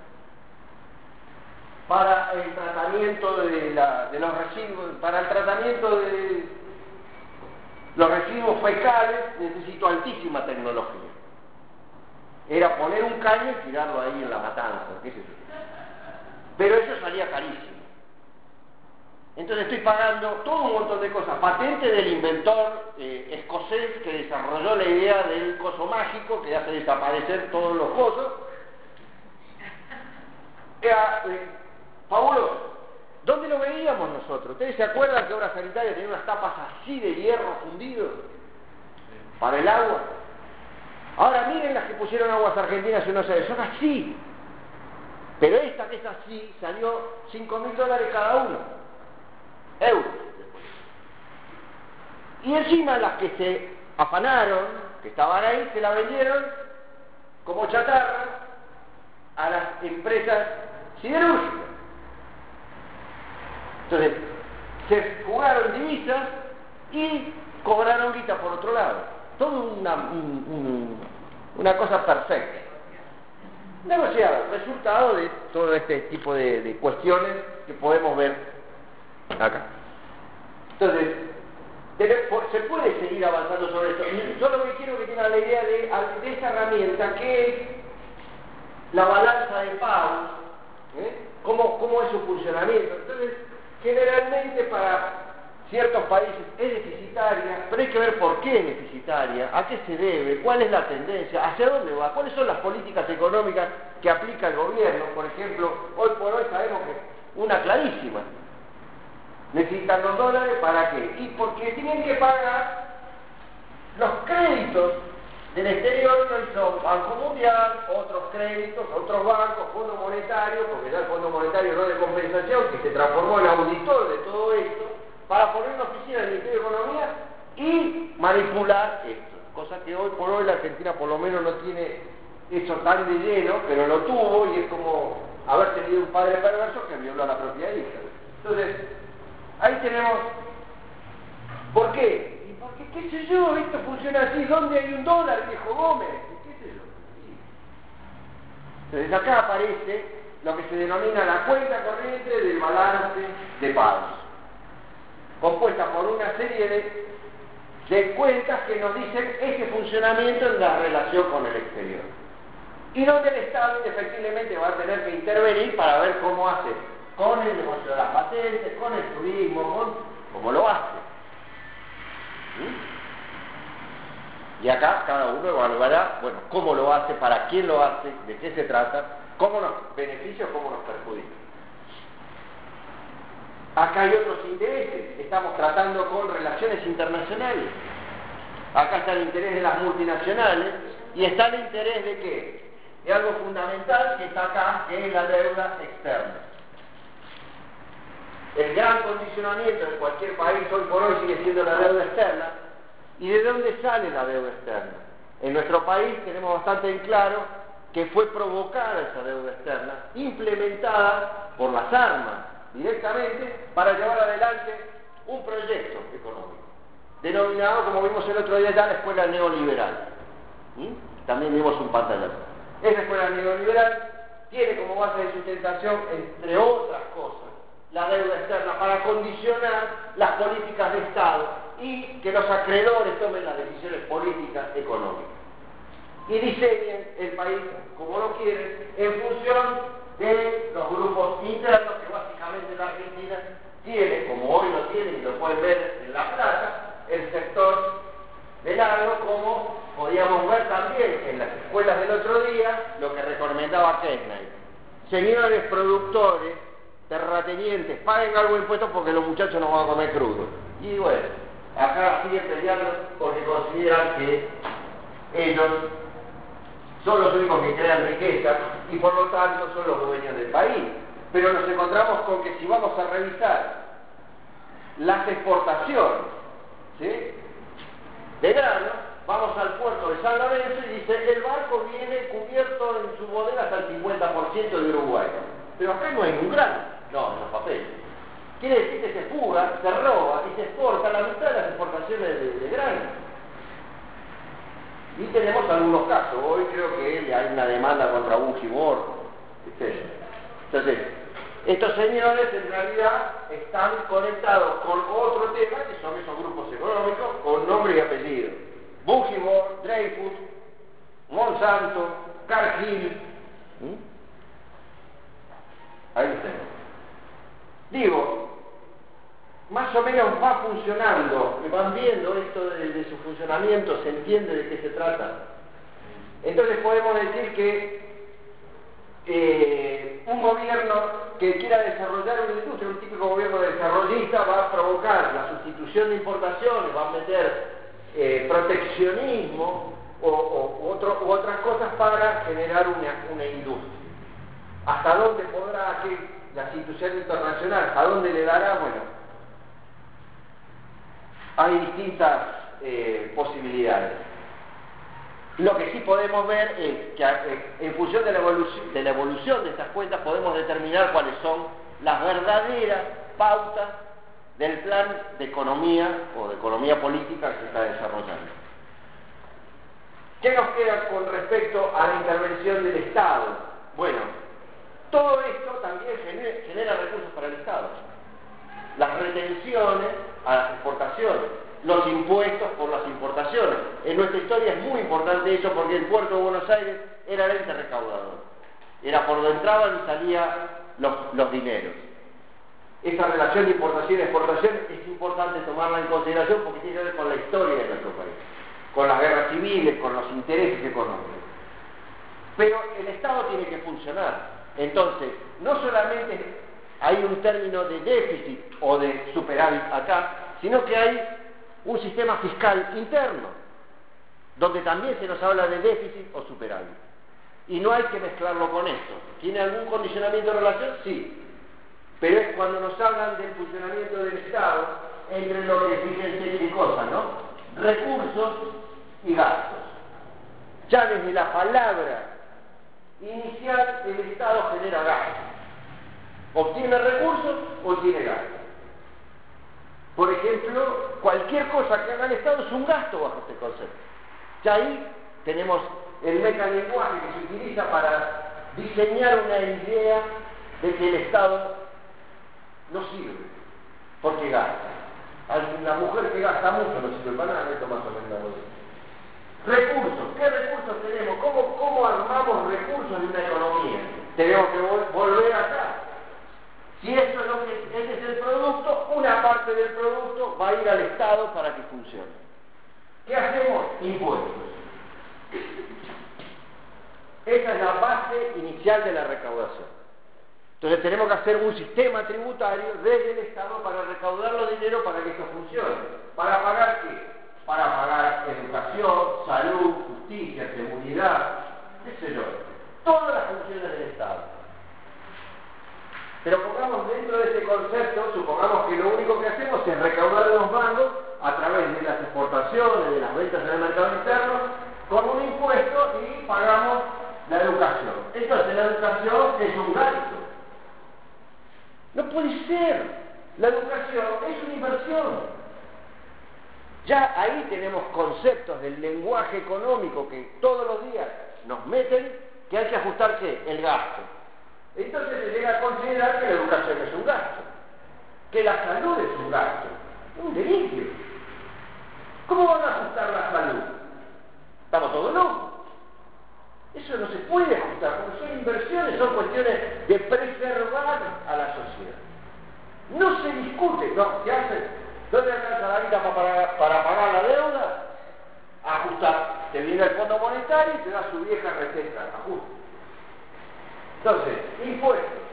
para el tratamiento de los residuos, para el tratamiento de los residuos fecales necesito altísima tecnología. Era poner un caño y tirarlo ahí en la matanza, qué sé yo. Pero eso salía carísimo. Entonces estoy pagando todo un montón de cosas. Patente del inventor escocés que desarrolló la idea del coso mágico que hace desaparecer todos los cosos. Era fabuloso. ¿Dónde lo veíamos nosotros? ¿Ustedes se acuerdan que Obras Sanitarias tenía unas tapas así de hierro fundido para el agua? Ahora miren las que pusieron Aguas Argentinas y no sé, son así. Pero esta que es así salió $5.000 cada uno. Euros. Y encima las que se afanaron, que estaban ahí, se la vendieron como chatarra a las empresas siderúrgicas. Entonces, se jugaron divisas y cobraron guita por otro lado. Todo una cosa perfecta. Negociado, resultado de todo este tipo de cuestiones que podemos ver acá. Entonces, se puede seguir avanzando sobre esto. Yo lo que quiero que tengan la idea de esta herramienta que es la balanza de pagos, cómo es su funcionamiento. Entonces, generalmente para ciertos países es deficitaria, pero hay que ver por qué es deficitaria, a qué se debe, cuál es la tendencia, hacia dónde va, cuáles son las políticas económicas que aplica el gobierno. Por ejemplo, hoy por hoy sabemos que una clarísima. Necesitan los dólares, ¿para qué? Y porque tienen que pagar los créditos del exterior, que son Banco Mundial, otros créditos, otros bancos, Fondo Monetario, porque ya el Fondo Monetario no de compensación, que se transformó en auditor de todo esto, para poner una oficina del Ministerio de Economía y manipular esto. Cosa que hoy por hoy la Argentina por lo menos no tiene eso tan de lleno, pero lo tuvo y es como haber tenido un padre perverso que violó a la propia hija. Entonces, ahí tenemos, ¿por qué? Y porque, qué sé yo, esto funciona así, ¿dónde hay un dólar, viejo Gómez? ¿Qué sé yo? Entonces acá aparece lo que se denomina la cuenta corriente del balance de pagos, compuesta por una serie de cuentas que nos dicen ese funcionamiento en la relación con el exterior. Y donde el Estado efectivamente va a tener que intervenir para ver cómo hace con el negocio de las patentes, con el turismo, cómo lo hace. Y acá cada uno evaluará, bueno, cómo lo hace, para quién lo hace, de qué se trata, cómo nos beneficia o cómo nos perjudica. Acá hay otros intereses, estamos tratando con relaciones internacionales. Acá está el interés de las multinacionales y está el interés de ¿qué? De algo fundamental que está acá, que es la deuda externa. El gran condicionamiento de cualquier país hoy por hoy sigue siendo la deuda externa. ¿Y de dónde sale la deuda externa? En nuestro país tenemos bastante en claro que fue provocada esa deuda externa, implementada por las armas directamente para llevar adelante un proyecto económico, denominado, como vimos el otro día ya, la escuela neoliberal. También vimos un pantallazo. Esa escuela neoliberal tiene como base de sustentación, entre otras cosas, la deuda externa para condicionar las políticas de Estado y que los acreedores tomen las decisiones políticas económicas y diseñen el país como lo quieren en función de los grupos internos que básicamente la Argentina tiene, como hoy lo tiene y lo pueden ver en La Plata, el sector del agro, como podíamos ver también en las escuelas del otro día, lo que recomendaba Kirchner. Señores productores, terratenientes, paguen algo de impuestos porque los muchachos no van a comer crudo. Y bueno, acá siguen peleando porque consideran que ellos son los únicos que crean riqueza y por lo tanto son los dueños del país. Pero nos encontramos con que si vamos a revisar las exportaciones, ¿sí?, de grano, vamos al puerto de San Lorenzo y dice, el barco viene cubierto en su bodega hasta el 50% de Uruguay. Pero acá no hay un grano, no, en los papeles. Quiere decir que se fuga, se roba y se exporta la mitad de las exportaciones de grano. Y tenemos algunos casos. Hoy creo que hay una demanda contra Bujimor, ¿viste? Entonces, estos señores en realidad están conectados con otro tema, que son esos grupos económicos con nombre y apellido. Bujimor, Dreyfus, Monsanto, Cargill. Ahí lo tengo. Digo, más o menos va funcionando, van viendo esto de su funcionamiento, se entiende de qué se trata. Entonces podemos decir que un gobierno que quiera desarrollar una industria, un típico gobierno desarrollista, va a provocar la sustitución de importaciones, va a meter proteccionismo u otras cosas para generar una industria. ¿Hasta dónde podrá la institución internacional? ¿Hasta dónde le dará? Bueno, hay distintas posibilidades. Lo que sí podemos ver es que en función de la evolución de estas cuentas podemos determinar cuáles son las verdaderas pautas del plan de economía o de economía política que se está desarrollando. ¿Qué nos queda con respecto a la intervención del Estado? Bueno, todo esto también genera recursos para el Estado. Las retenciones a las exportaciones, los impuestos por las importaciones. En nuestra historia es muy importante eso porque el puerto de Buenos Aires era el ente recaudador. Era por donde entraban y salían los dineros. Esa relación de importación y exportación es importante tomarla en consideración porque tiene que ver con la historia de nuestro país, con las guerras civiles, con los intereses económicos. Pero el Estado tiene que funcionar. Entonces, no solamente hay un término de déficit o de superávit acá, sino que hay un sistema fiscal interno, donde también se nos habla de déficit o superávit. Y no hay que mezclarlo con esto. ¿Tiene algún condicionamiento de relación? Sí. Pero es cuando nos hablan del funcionamiento del Estado, entre lo que fíjense qué cosa, ¿no? Recursos y gastos. Ya desde la palabra inicial, el Estado genera gastos. ¿Obtiene recursos o tiene gastos? Por ejemplo, cualquier cosa que haga el Estado es un gasto bajo este concepto. Ya ahí tenemos el metalenguaje que se utiliza para diseñar una idea de que el Estado no sirve, porque gasta. La mujer que gasta mucho no sirve para nada, esto más o menos. Recursos, ¿qué recursos tenemos? ¿Cómo armamos recursos en una economía? Tenemos que volver acá. Si esto es lo que ese es el producto, una parte del producto va a ir al Estado para que funcione. ¿Qué hacemos? Impuestos. Esa es la base inicial de la recaudación. Entonces tenemos que hacer un sistema tributario desde el Estado para recaudar los dineros para que esto funcione. ¿Para pagar qué? Para pagar educación, salud, justicia, seguridad, qué sé yo. Todas las funciones del Estado. Pero pongamos dentro de ese concepto, supongamos que lo único que hacemos es recaudar los bancos a través de las exportaciones, de las ventas en el mercado interno, con un impuesto y pagamos la educación. Entonces la educación es un gasto. No puede ser. La educación es una inversión. Ya ahí tenemos conceptos del lenguaje económico que todos los días nos meten que hay que ajustar ¿qué? El gasto. Entonces se llega a considerar que la educación es un gasto, que la salud es un gasto, un delirio. ¿Cómo van a ajustar la salud? Estamos todos locos. Eso no se puede ajustar, porque son inversiones, son cuestiones de preservar a la sociedad. No se discute, no, ¿qué hacen? ¿Dónde alcanza la vida para pagar la deuda? Ajustar. Te viene el Fondo Monetario y te da su vieja receta, ajuste. Entonces, impuestos.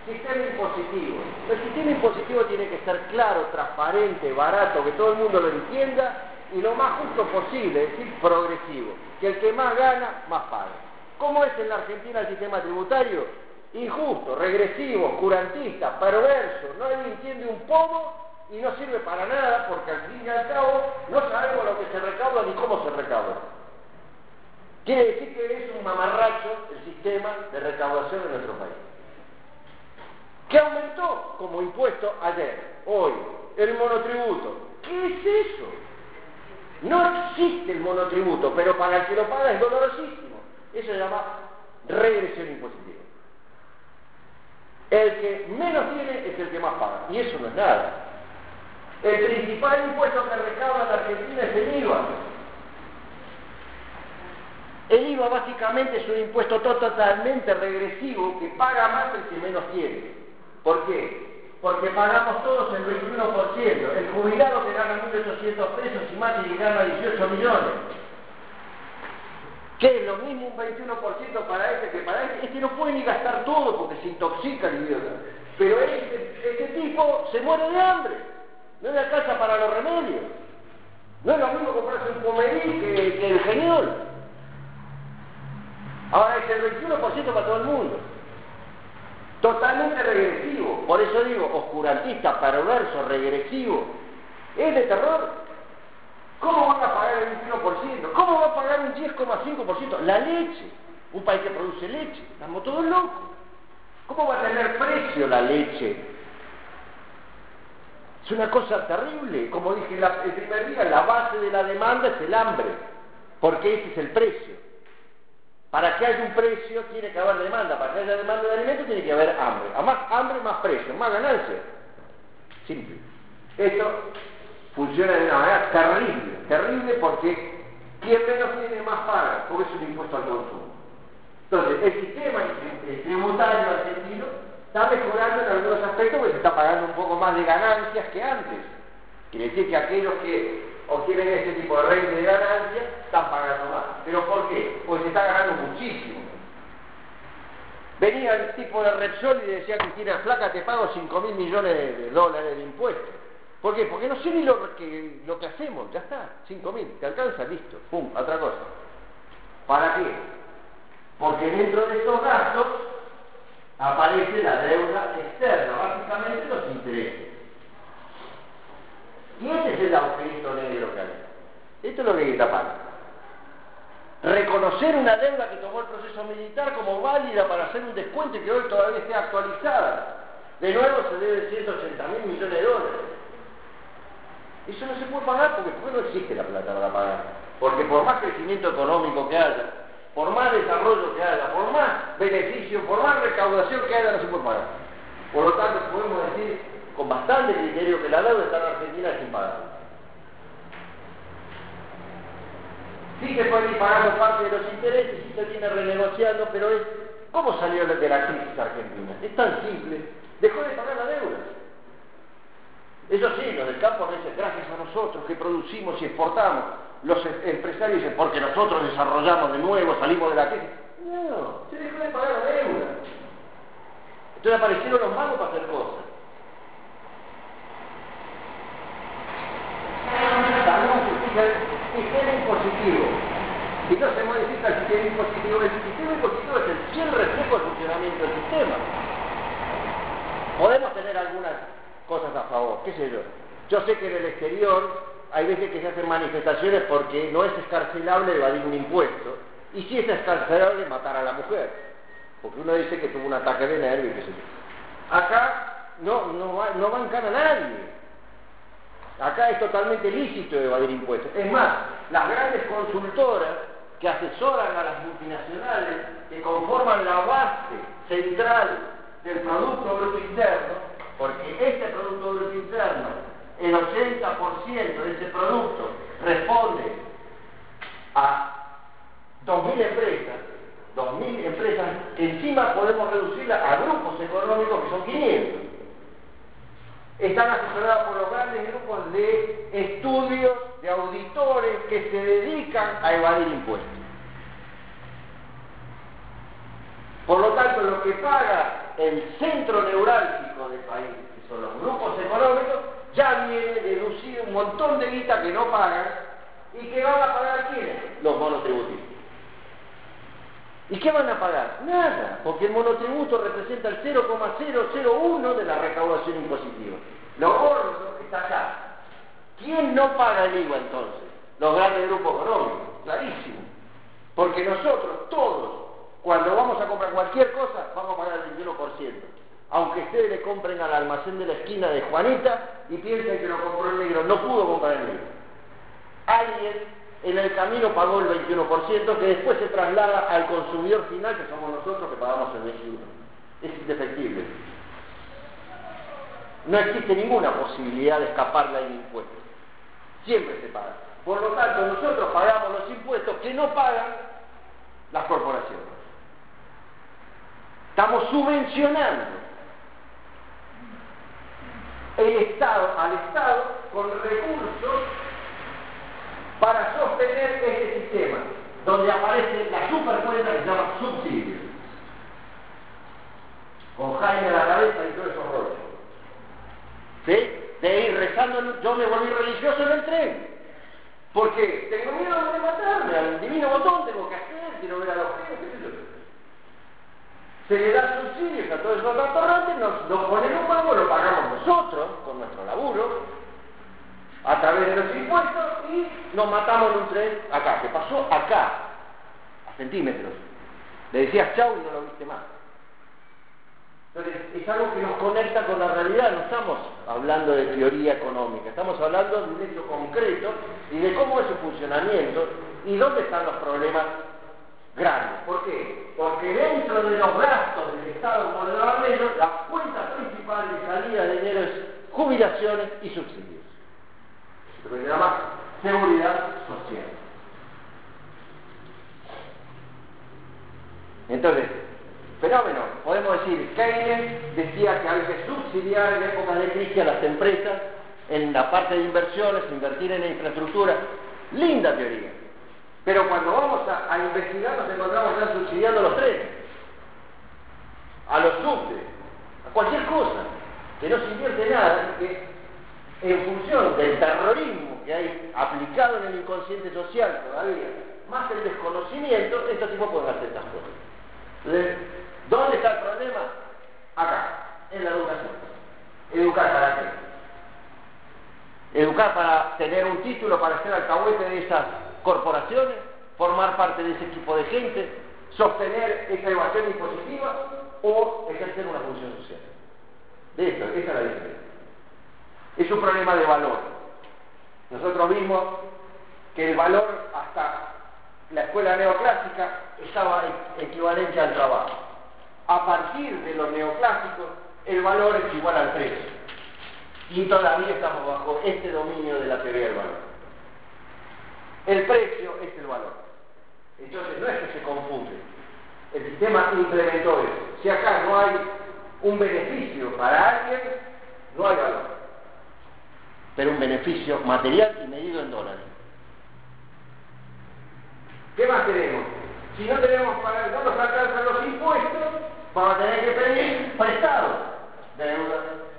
Sistema impositivo. El sistema impositivo tiene que ser claro, transparente, barato, que todo el mundo lo entienda y lo más justo posible, es decir, progresivo. Que el que más gana, más paga. ¿Cómo es en la Argentina el sistema tributario? Injusto, regresivo, oscurantista, perverso, nadie entiende un pomo y no sirve para nada porque al fin y al cabo no sabemos lo que se recauda ni cómo se recauda. Quiere decir que es un mamarracho el sistema de recaudación de nuestro país. ¿Qué aumentó como impuesto ayer, hoy? El monotributo. ¿Qué es eso? No existe el monotributo, pero para el que lo paga es dolorosísimo. Eso se llama regresión impositiva. El que menos tiene es el que más paga, y eso no es nada. El principal impuesto que recauda la Argentina es el IVA. El IVA básicamente es un impuesto totalmente regresivo que paga más el que menos tiene. ¿Por qué? Porque pagamos todos el 21%. El jubilado que gana 1.800 pesos y más y que gana 18 millones. ¿Qué es lo mismo un 21% para este que para este? Este no puede ni gastar todo porque se intoxica el idiota. Pero este tipo se muere de hambre. No le alcanza para los remedios. No es lo mismo comprarse un pomerí que el geniol. Ahora es el 21% para todo el mundo. Totalmente regresivo. Por eso digo, oscurantista, perverso, regresivo. Es de terror. ¿Cómo van a pagar el 21%? ¿Cómo va a pagar un 10,5%? La leche. Un país que produce leche. Estamos todos locos. ¿Cómo va a tener precio la leche? Es una cosa terrible. Como dije el primer día, la base de la demanda es el hambre. Porque ese es el precio. Para que haya un precio tiene que haber demanda. Para que haya demanda de alimentos tiene que haber hambre. A más hambre, más precio, más ganancia. Simple. Esto funciona de una manera terrible. Terrible porque quien menos tiene más paga, porque es un impuesto al consumo. Entonces, el sistema tributario argentino está mejorando en algunos aspectos porque se está pagando un poco más de ganancias que antes. Quiere decir que aquellos que obtienen ese tipo de renta de ganancias están pagando más. ¿Pero por qué? Porque se está ganando muchísimo. Venía el tipo de Repsol y decía: Cristina Flaca, te pago 5.000 millones de dólares de impuestos. ¿Por qué? Porque no sé ni lo que hacemos, ya está, 5.000, te alcanza, listo, pum, otra cosa. ¿Para qué? Porque dentro de estos gastos aparece la deuda externa, básicamente los intereses. Y ese es el agujerito negro que hay. Esto es lo que hay que tapar. Reconocer una deuda que tomó el proceso militar como válida para hacer un descuento y que hoy todavía esté actualizada. De nuevo se deben 180.000 millones de dólares. Eso no se puede pagar porque no existe la plata para pagar. Porque por más crecimiento económico que haya, por más desarrollo que haya, por más beneficio, por más recaudación que haya, no se puede pagar. Por lo tanto, podemos decir con bastante criterio que la deuda está en Argentina sin pagar. Sí se puede ir pagando parte de los intereses, sí se viene renegociando, pero es ¿cómo salió de la crisis argentina? Es tan simple, dejó de pagar la deuda. Eso sí, los del campo dicen, gracias a nosotros que producimos y exportamos. Los empresarios dicen, porque nosotros desarrollamos de nuevo, salimos de la crisis. No, se dejó de pagar la deuda. Entonces aparecieron los magos para hacer cosas. También se fija el sistema impositivo. Si no se modifica el sistema impositivo es el fiel reflejo del funcionamiento del sistema. Podemos tener algunas cosas a favor, qué sé yo. Yo sé que en el exterior hay veces que se hacen manifestaciones porque no es escarcelable evadir un impuesto, y sí es escarcelable matar a la mujer, porque uno dice que tuvo un ataque de nervio y qué sé yo. Acá no bancan a nadie. Acá es totalmente lícito evadir impuestos. Es más, las grandes consultoras que asesoran a las multinacionales, que conforman la base central del Producto Bruto Interno, porque este Producto Bruto Interno, el 80% de ese producto responde a 2.000 empresas. 2.000 empresas, encima podemos reducirla a grupos económicos que son 500. Están asesorados por los grandes grupos de estudios, de auditores que se dedican a evadir impuestos. Por lo tanto, lo que paga el centro neurálgico del país, que son los grupos económicos, ya viene deducido un montón de guita que no pagan y que van a pagar ¿quiénes? Los monotributistas. ¿Y qué van a pagar? Nada, porque el monotributo representa el 0,001 de la recaudación impositiva. Lo gordo está acá. ¿Quién no paga el IVA entonces? Los grandes grupos económicos, clarísimo. Porque nosotros, todos, cuando vamos a comprar cualquier cosa, vamos a pagar el 21%. Aunque ustedes le compren al almacén de la esquina de Juanita y piensen que lo compró el negro, no pudo comprar el negro. Alguien en el camino pagó el 21% que después se traslada al consumidor final, que somos nosotros que pagamos el 21%. Es indefectible. No existe ninguna posibilidad de escaparle al impuesto. Siempre se paga. Por lo tanto, nosotros pagamos los impuestos que no pagan las corporaciones. Estamos subvencionando al Estado con recursos para sostener este sistema, donde aparece la supercuenta que se llama subsidio. Con Jaime a la cabeza y todos esos rollos. ¿Sí? De ir rezando, yo me volví religioso en el tren. Porque tengo miedo de matarme, al divino botón tengo que hacer, quiero ver a los jefes, qué sé yo. Se le da subsidios a todos esos restaurantes, nos ponen un pago, lo pagamos nosotros, con nuestro laburo, a través de los impuestos, y nos matamos en un tren acá, que pasó acá, a centímetros. Le decías chau y no lo viste más. Entonces, es algo que nos conecta con la realidad, no estamos hablando de teoría económica, estamos hablando de un hecho concreto y de cómo es su funcionamiento y dónde están los problemas grandes. ¿Por qué? Porque dentro de los gastos del Estado por el arreglo, la cuenta principal de salida de dinero es jubilaciones y subsidios. Lo que se llama seguridad social. Entonces, fenómeno, podemos decir, Keynes decía que hay que subsidiar en épocas de crisis a las empresas en la parte de inversiones, invertir en la infraestructura. Linda teoría. Pero cuando vamos a investigar nos encontramos ya subsidiando los trenes, a los subtes, a cualquier cosa, que no se invierte nada, que en función del terrorismo que hay aplicado en el inconsciente social todavía, más el desconocimiento, estos tipos pueden hacer estas cosas. Entonces, ¿dónde está el problema? Acá, en la educación. ¿Educar para qué? Educar para tener un título, para ser alcahuete de esas corporaciones, formar parte de ese equipo de gente, sostener esa evasión impositiva o ejercer una función social. De esto, esa es la diferencia. Es un problema de valor. Nosotros vimos que el valor hasta la escuela neoclásica estaba equivalente al trabajo. A partir de los neoclásicos, el valor es igual al precio. Y todavía estamos bajo este dominio de la teoría del valor. El precio es el valor. Entonces no es que se confunde. El sistema implementó eso. Si acá no hay un beneficio para alguien, no hay valor. Pero un beneficio material y medido en dólares. ¿Qué más tenemos? Si no tenemos para no nos alcanzan los impuestos, vamos a tener que pedir prestados de deuda.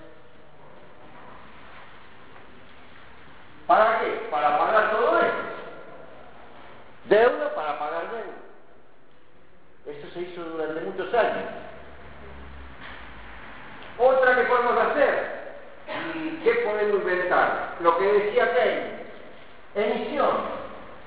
¿Para qué? Para pagar todo esto. Deuda para pagar deuda. Eso se hizo durante muchos años. Otra que podemos hacer, ¿y qué podemos inventar? Lo que decía Keynes, emisión.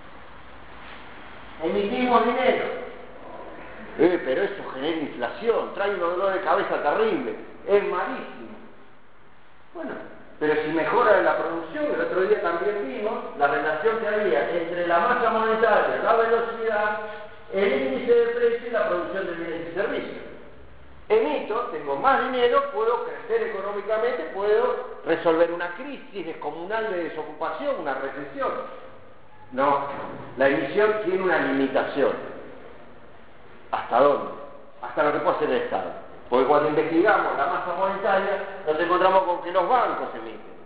Emitimos dinero. Pero eso genera inflación, trae un dolor de cabeza terrible, es malísimo. Bueno, pero si mejora la producción, el otro día también vimos la relación que había entre la masa monetaria, la velocidad, el índice de precio y la producción de bienes y servicios. Emito, tengo más dinero, puedo crecer económicamente, puedo resolver una crisis descomunal de desocupación, una recesión. No, la emisión tiene una limitación. ¿Hasta dónde? Hasta lo que puede hacer el Estado. Porque cuando investigamos la masa monetaria, nos encontramos con que los bancos emiten.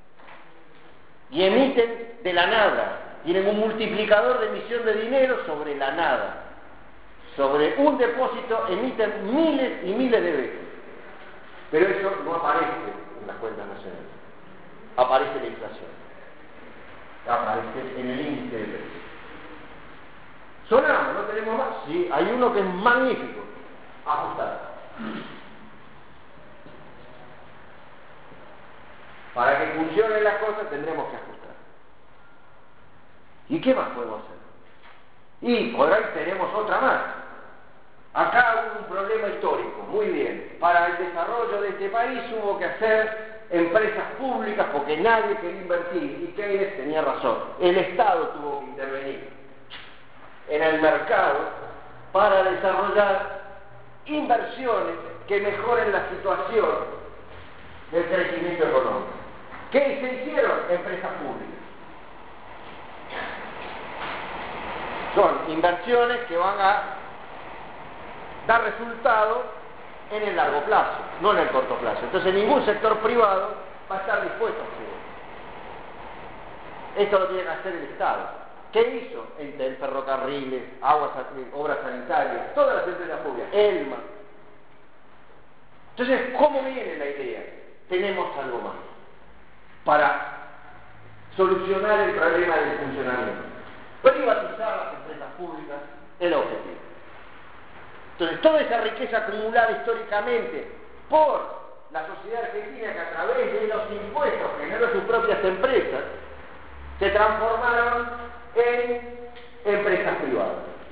Y emiten de la nada. Tienen un multiplicador de emisión de dinero sobre la nada. Sobre un depósito emiten miles y miles de veces. Pero eso no aparece en las cuentas nacionales. Aparece la inflación. Aparece en el índice de precios. Sonamos, no tenemos más. Sí, hay uno que es magnífico. Ajustar. Para que funcionen las cosas tendremos que ajustar. ¿Y qué más podemos hacer? Y por ahí tenemos otra más. Acá hubo un problema histórico, muy bien. Para el desarrollo de este país hubo que hacer empresas públicas porque nadie quería invertir. Y Keynes tenía razón. El Estado tuvo que intervenir en el mercado para desarrollar inversiones que mejoren la situación del crecimiento económico. ¿Qué se hicieron? Empresas públicas. Son inversiones que van a dar resultado en el largo plazo, no en el corto plazo. Entonces ningún sector privado va a estar dispuesto a hacer. Esto lo tiene que hacer el Estado. ¿Qué hizo? Entel, ferrocarriles, obras sanitarias, todas las empresas públicas, ELMA. Entonces, ¿cómo viene la idea? Tenemos algo más para solucionar el problema del funcionamiento. Privatizar las empresas públicas es el objetivo. Entonces, toda esa riqueza acumulada históricamente por la sociedad argentina, que a través de los impuestos generó sus propias empresas, se transformaron en empresas privadas.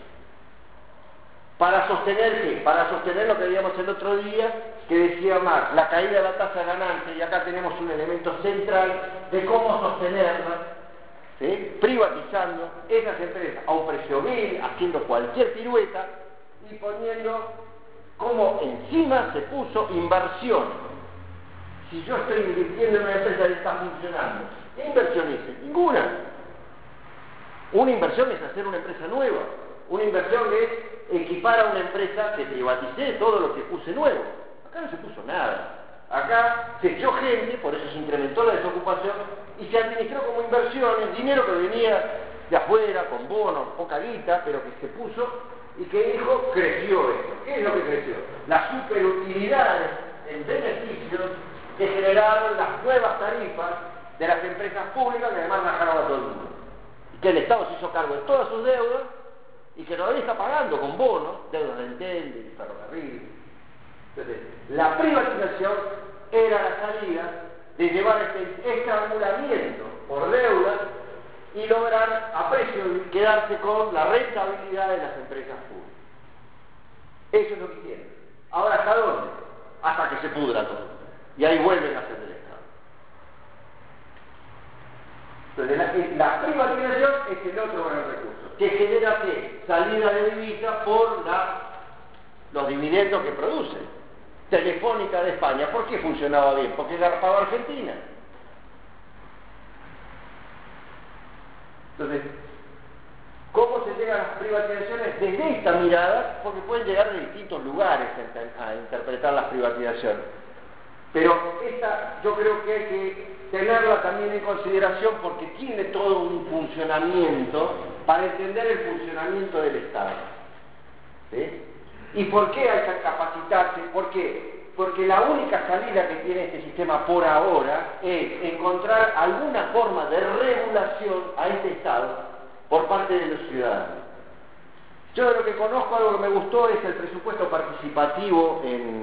¿Para sostener qué? Para sostener lo que veíamos el otro día, que decía Marx, la caída de la tasa de ganancia, y acá tenemos un elemento central de cómo sostenerla, ¿sí? Privatizando esas empresas a un precio vil, haciendo cualquier pirueta y poniendo como encima se puso inversión. Si yo estoy invirtiendo en una empresa que está funcionando, ¿qué inversión hice? Ninguna. Una inversión es hacer una empresa nueva. Una inversión es equipar a una empresa que privaticé todo lo que puse nuevo. Acá no se puso nada. Acá se echó gente, por eso se incrementó la desocupación, y se administró como inversiones, dinero que venía de afuera, con bonos, poca guita, pero que se puso y que dijo, creció esto. ¿Qué es lo que creció? Las superutilidades en beneficios que generaron las nuevas tarifas de las empresas públicas, que además bajaron a todo el mundo. Y que el Estado se hizo cargo de todas sus deudas y que todavía está pagando con bonos, deudas de Entel, de ferrocarril. Entonces, la privatización era la salida de llevar este estrangulamiento por deudas y lograr a precio quedarse con la rentabilidad de las empresas públicas. Eso es lo que quieren. Ahora, ¿hasta dónde? Hasta que se pudra todo. Y ahí vuelven a ser del Estado. Entonces, la privatización es el otro gran recurso, que genera ¿qué? Salida de divisa por los dividendos que produce. Telefónica de España, ¿por qué funcionaba bien? Porque garpaba Argentina. Entonces, ¿cómo se llega a las privatizaciones? Desde esta mirada, porque pueden llegar de distintos lugares a interpretar las privatizaciones. Pero esta yo creo que hay que tenerla también en consideración porque tiene todo un funcionamiento para entender el funcionamiento del Estado. ¿Sí? ¿Y por qué hay que capacitarse? ¿Por qué? Porque la única salida que tiene este sistema por ahora es encontrar alguna forma de regulación a este Estado por parte de los ciudadanos. Yo de lo que conozco, algo que me gustó es el presupuesto participativo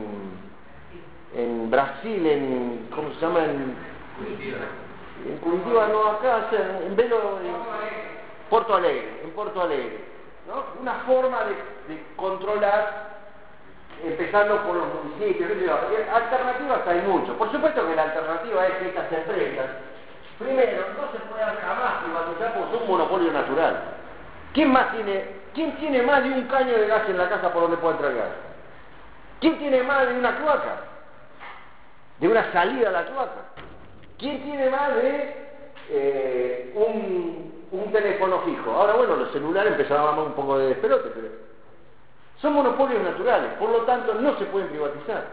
en Brasil, ¿cómo se llama? En Curitiba, no, acá, en Porto Alegre, ¿no? Una forma de controlar, empezando por los municipios, alternativas hay mucho. Por supuesto que la alternativa es que estas empresas, primero, no se puedan jamás privatizar porque son un monopolio natural. ¿Quién tiene más de un caño de gas en la casa por donde pueda entrar gas? ¿Quién tiene más de una cloaca? ¿De una salida a la cloaca? ¿Quién tiene más de un teléfono fijo? Ahora, bueno, los celulares empezaron a dar un poco de despelote, pero son monopolios naturales, por lo tanto no se pueden privatizar.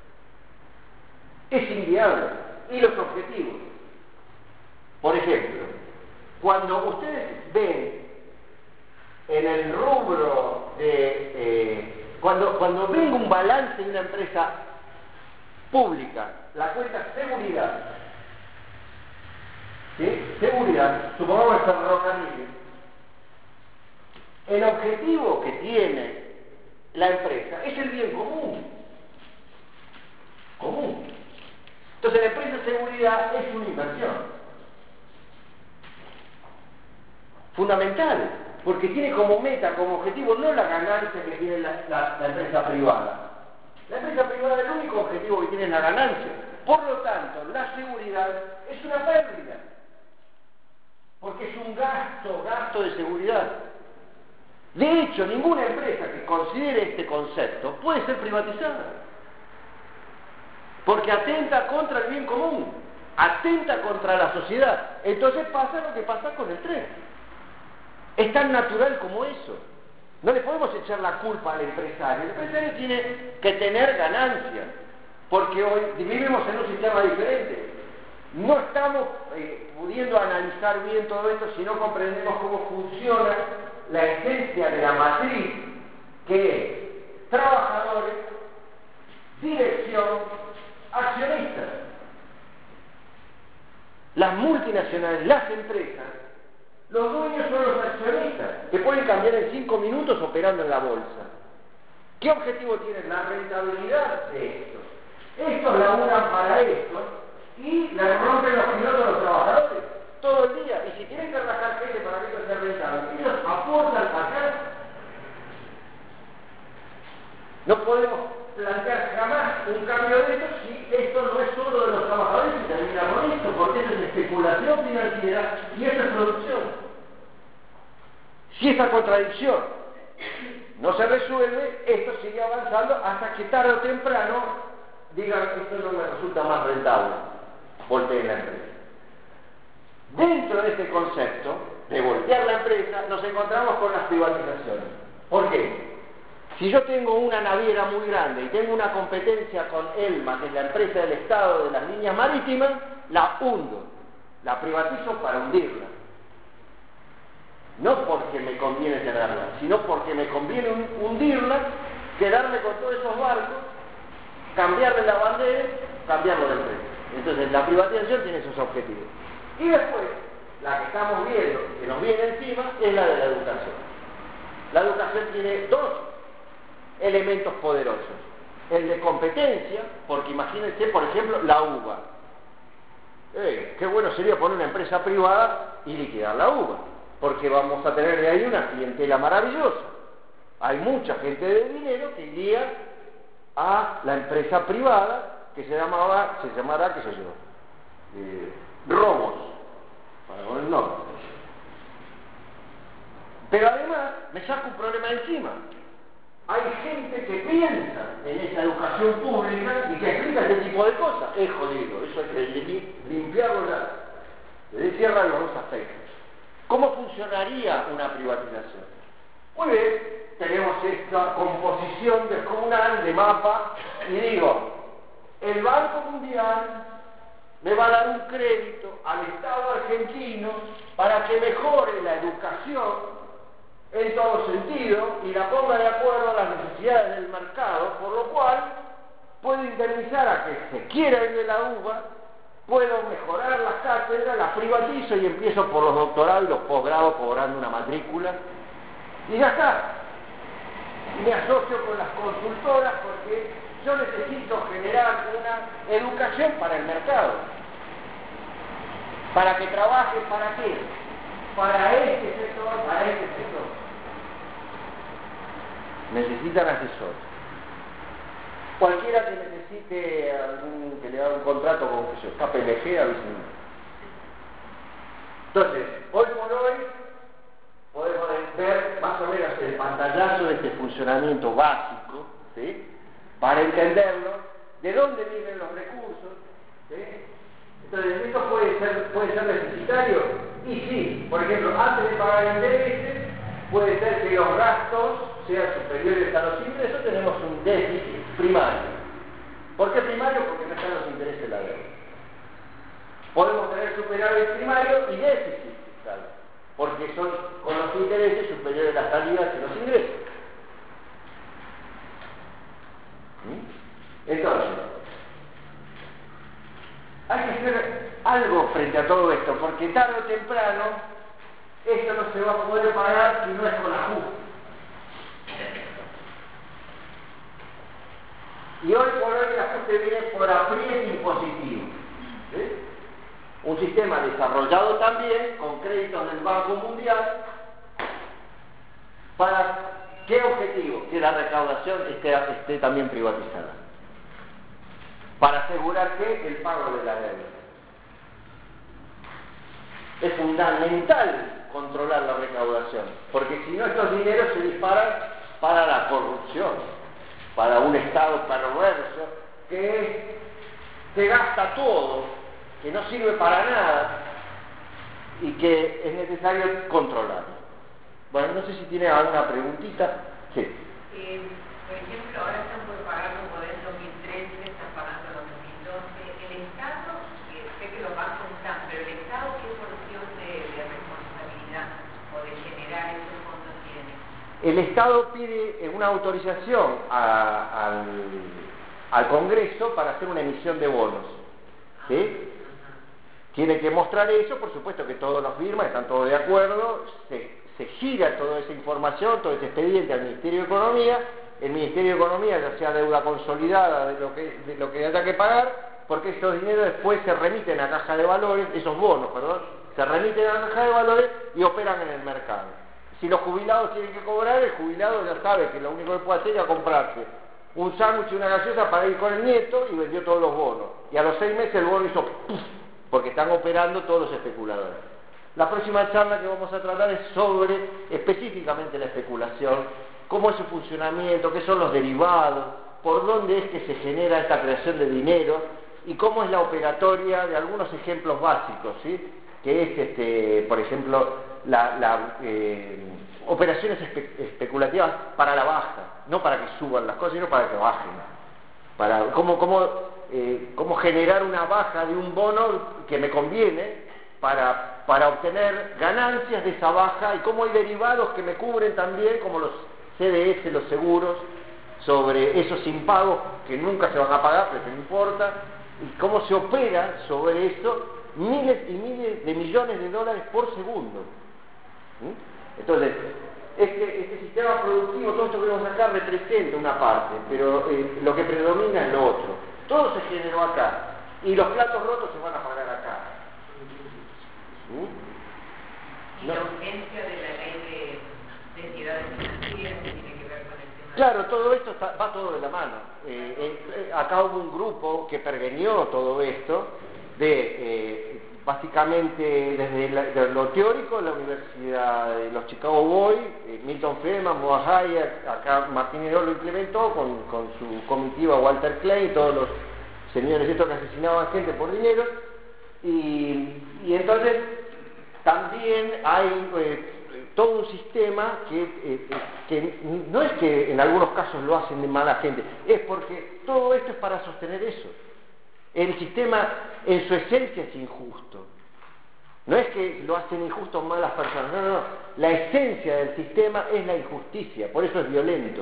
Es inviable. Y los objetivos. Por ejemplo, cuando ustedes ven en el rubro de... cuando ven un balance de una empresa pública, la cuenta seguridad, ¿sí? Seguridad, supongamos el ferrocarril. El objetivo que tiene la empresa es el bien común. Entonces la empresa de seguridad es una inversión fundamental, porque tiene como meta, como objetivo, no la ganancia que tiene la empresa privada. La empresa privada, el único objetivo que tiene es la ganancia. Por lo tanto, la seguridad es una pérdida, porque es un gasto de seguridad. De hecho, ninguna empresa que considere este concepto puede ser privatizada, porque atenta contra el bien común, atenta contra la sociedad. Entonces pasa lo que pasa con el tren. Es tan natural como eso. No le podemos echar la culpa al empresario. El empresario tiene que tener ganancias, porque hoy vivimos en un sistema diferente. No estamos pudiendo analizar bien todo esto si no comprendemos cómo funciona la esencia de la matriz, que es trabajadores, dirección, accionistas. Las multinacionales, las empresas, los dueños son los accionistas, que pueden cambiar en 5 minutos operando en la bolsa. ¿Qué objetivo tienen? La rentabilidad de esto. Estos laburan para esto y le rompen los pilotos a los trabajadores todo el día. Y si tienen que rajar gente para que esto sea rentable, ellos aportan acá. No podemos plantear jamás un cambio de esto si esto no es solo de los trabajadores y termina con esto, porque eso es especulación financiera y eso es producción. Si esa contradicción no se resuelve, esto sigue avanzando hasta que tarde o temprano digan, esto no me resulta más rentable, volteen la empresa. Dentro de este concepto de voltear la empresa, nos encontramos con las privatizaciones. ¿Por qué? Si yo tengo una naviera muy grande y tengo una competencia con ELMA, que es la empresa del Estado de las líneas marítimas, la hundo, la privatizo para hundirla. No porque me conviene tenerla, sino porque me conviene hundirla, quedarme con todos esos barcos, cambiarle la bandera, cambiarlo de empresa. Entonces la privatización tiene esos objetivos. Y después, la que estamos viendo, que nos viene encima, es la de la educación. La educación tiene dos elementos poderosos. El de competencia, porque imagínense, por ejemplo, la uva. Qué bueno sería poner una empresa privada y liquidar la uva, porque vamos a tener de ahí una clientela maravillosa. Hay mucha gente de dinero que iría a la empresa privada que se llamará, qué sé yo, Robos, para poner el nombre. Pero además me saca un problema encima. Hay gente que piensa en esa educación pública y que explica este tipo de cosas. Es jodido, eso hay que limpiarlo le cierra los dos aspectos. ¿Cómo funcionaría una privatización? Muy bien, tenemos esta composición descomunal de mapa y digo, el Banco Mundial me va a dar un crédito al Estado argentino para que mejore la educación en todo sentido y la ponga de acuerdo a las necesidades del mercado, por lo cual puedo indemnizar a que se quiera ir de la uva, puedo mejorar las cátedras, las privatizo y empiezo por los doctorados y los posgrados cobrando una matrícula y ya está. Y me asocio con las consultoras porque yo necesito generar una educación para el mercado, para que trabaje, ¿para qué? Para este sector, para este sector. Necesitan asesor. Cualquiera que necesite que le haga un contrato con KPMG, avisen. Entonces, hoy por hoy podemos ver más o menos el pantallazo de este funcionamiento básico, ¿sí? Para entenderlo, de dónde vienen los recursos, ¿sí? Entonces, ¿esto puede ser deficitario? Y sí, por ejemplo, antes de pagar intereses, puede ser que los gastos sean superiores a los ingresos, tenemos un déficit primario. ¿Por qué primario? Porque no están los intereses de la deuda. Podemos tener superávit primario y déficit fiscal, porque son con los intereses superiores las salidas que los ingresos. Entonces, frente a todo esto, porque tarde o temprano esto no se va a poder pagar si no es con ajuste. Y hoy por hoy el ajuste viene por apriete impositivo. ¿Sí? Un sistema desarrollado también con créditos del Banco Mundial. ¿Para qué objetivo? Que la recaudación esté también privatizada. Para asegurar que el pago de la deuda. Es fundamental controlar la recaudación, porque si no estos dineros se disparan para la corrupción, para un Estado perverso que gasta todo, que no sirve para nada y que es necesario controlarlo. Bueno, no sé si tiene alguna preguntita. Sí. Por ejemplo, ahora están por pagar un modelo 2013, están pagando los 2012. El Estado, sé que los bancos están, pero el Estado, ¿qué porción de responsabilidad o de generar esos fondos tiene? El Estado pide una autorización al Congreso para hacer una emisión de bonos. ¿Sí? Tiene que mostrar eso, por supuesto que todos lo firman, están todos de acuerdo, se gira toda esa información, todo ese expediente al Ministerio de Economía, el Ministerio de Economía, ya sea deuda consolidada de lo que haya que pagar, porque esos dineros después se remiten a Caja de Valores, esos bonos, perdón, se remiten a la Caja de Valores y operan en el mercado. Si los jubilados tienen que cobrar, el jubilado ya sabe que lo único que puede hacer es comprarse un sándwich y una gaseosa para ir con el nieto y vendió todos los bonos. Y a los 6 meses el bono hizo ¡puf!, porque están operando todos los especuladores. La próxima charla que vamos a tratar es sobre específicamente la especulación, cómo es su funcionamiento, qué son los derivados, por dónde es que se genera esta creación de dinero y cómo es la operatoria de algunos ejemplos básicos, ¿sí? Que es, por ejemplo, operaciones especulativas para la baja, no para que suban las cosas, sino para que bajen. Para cómo generar una baja de un bono que me conviene para obtener ganancias de esa baja y cómo hay derivados que me cubren también, como los CDS, los seguros, sobre esos impagos que nunca se van a pagar, pero que no importa, y cómo se opera sobre eso miles y miles de millones de dólares por segundo. ¿Mm? Entonces, este sistema productivo, todo esto que vemos acá representa una parte, pero lo que predomina es lo otro. Todo se generó acá, y los platos rotos se van a pagar acá. ¿Y la urgencia de la ley de entidades financieras que tiene que ver con el tema? Claro, todo esto va todo de la mano. Acá hubo un grupo que pergeñó todo esto, básicamente desde lo teórico, la Universidad de los Chicago Boys, Milton Friedman, Noah Hayek, acá Martín Heró lo implementó con su comitiva Walter Klein, todos los señores estos que asesinaban gente por dinero, y entonces también hay todo un sistema que no es que en algunos casos lo hacen de mala gente, es porque todo esto es para sostener eso. El sistema en su esencia es injusto. No es que lo hacen injusto malas personas, no. La esencia del sistema es la injusticia, por eso es violento.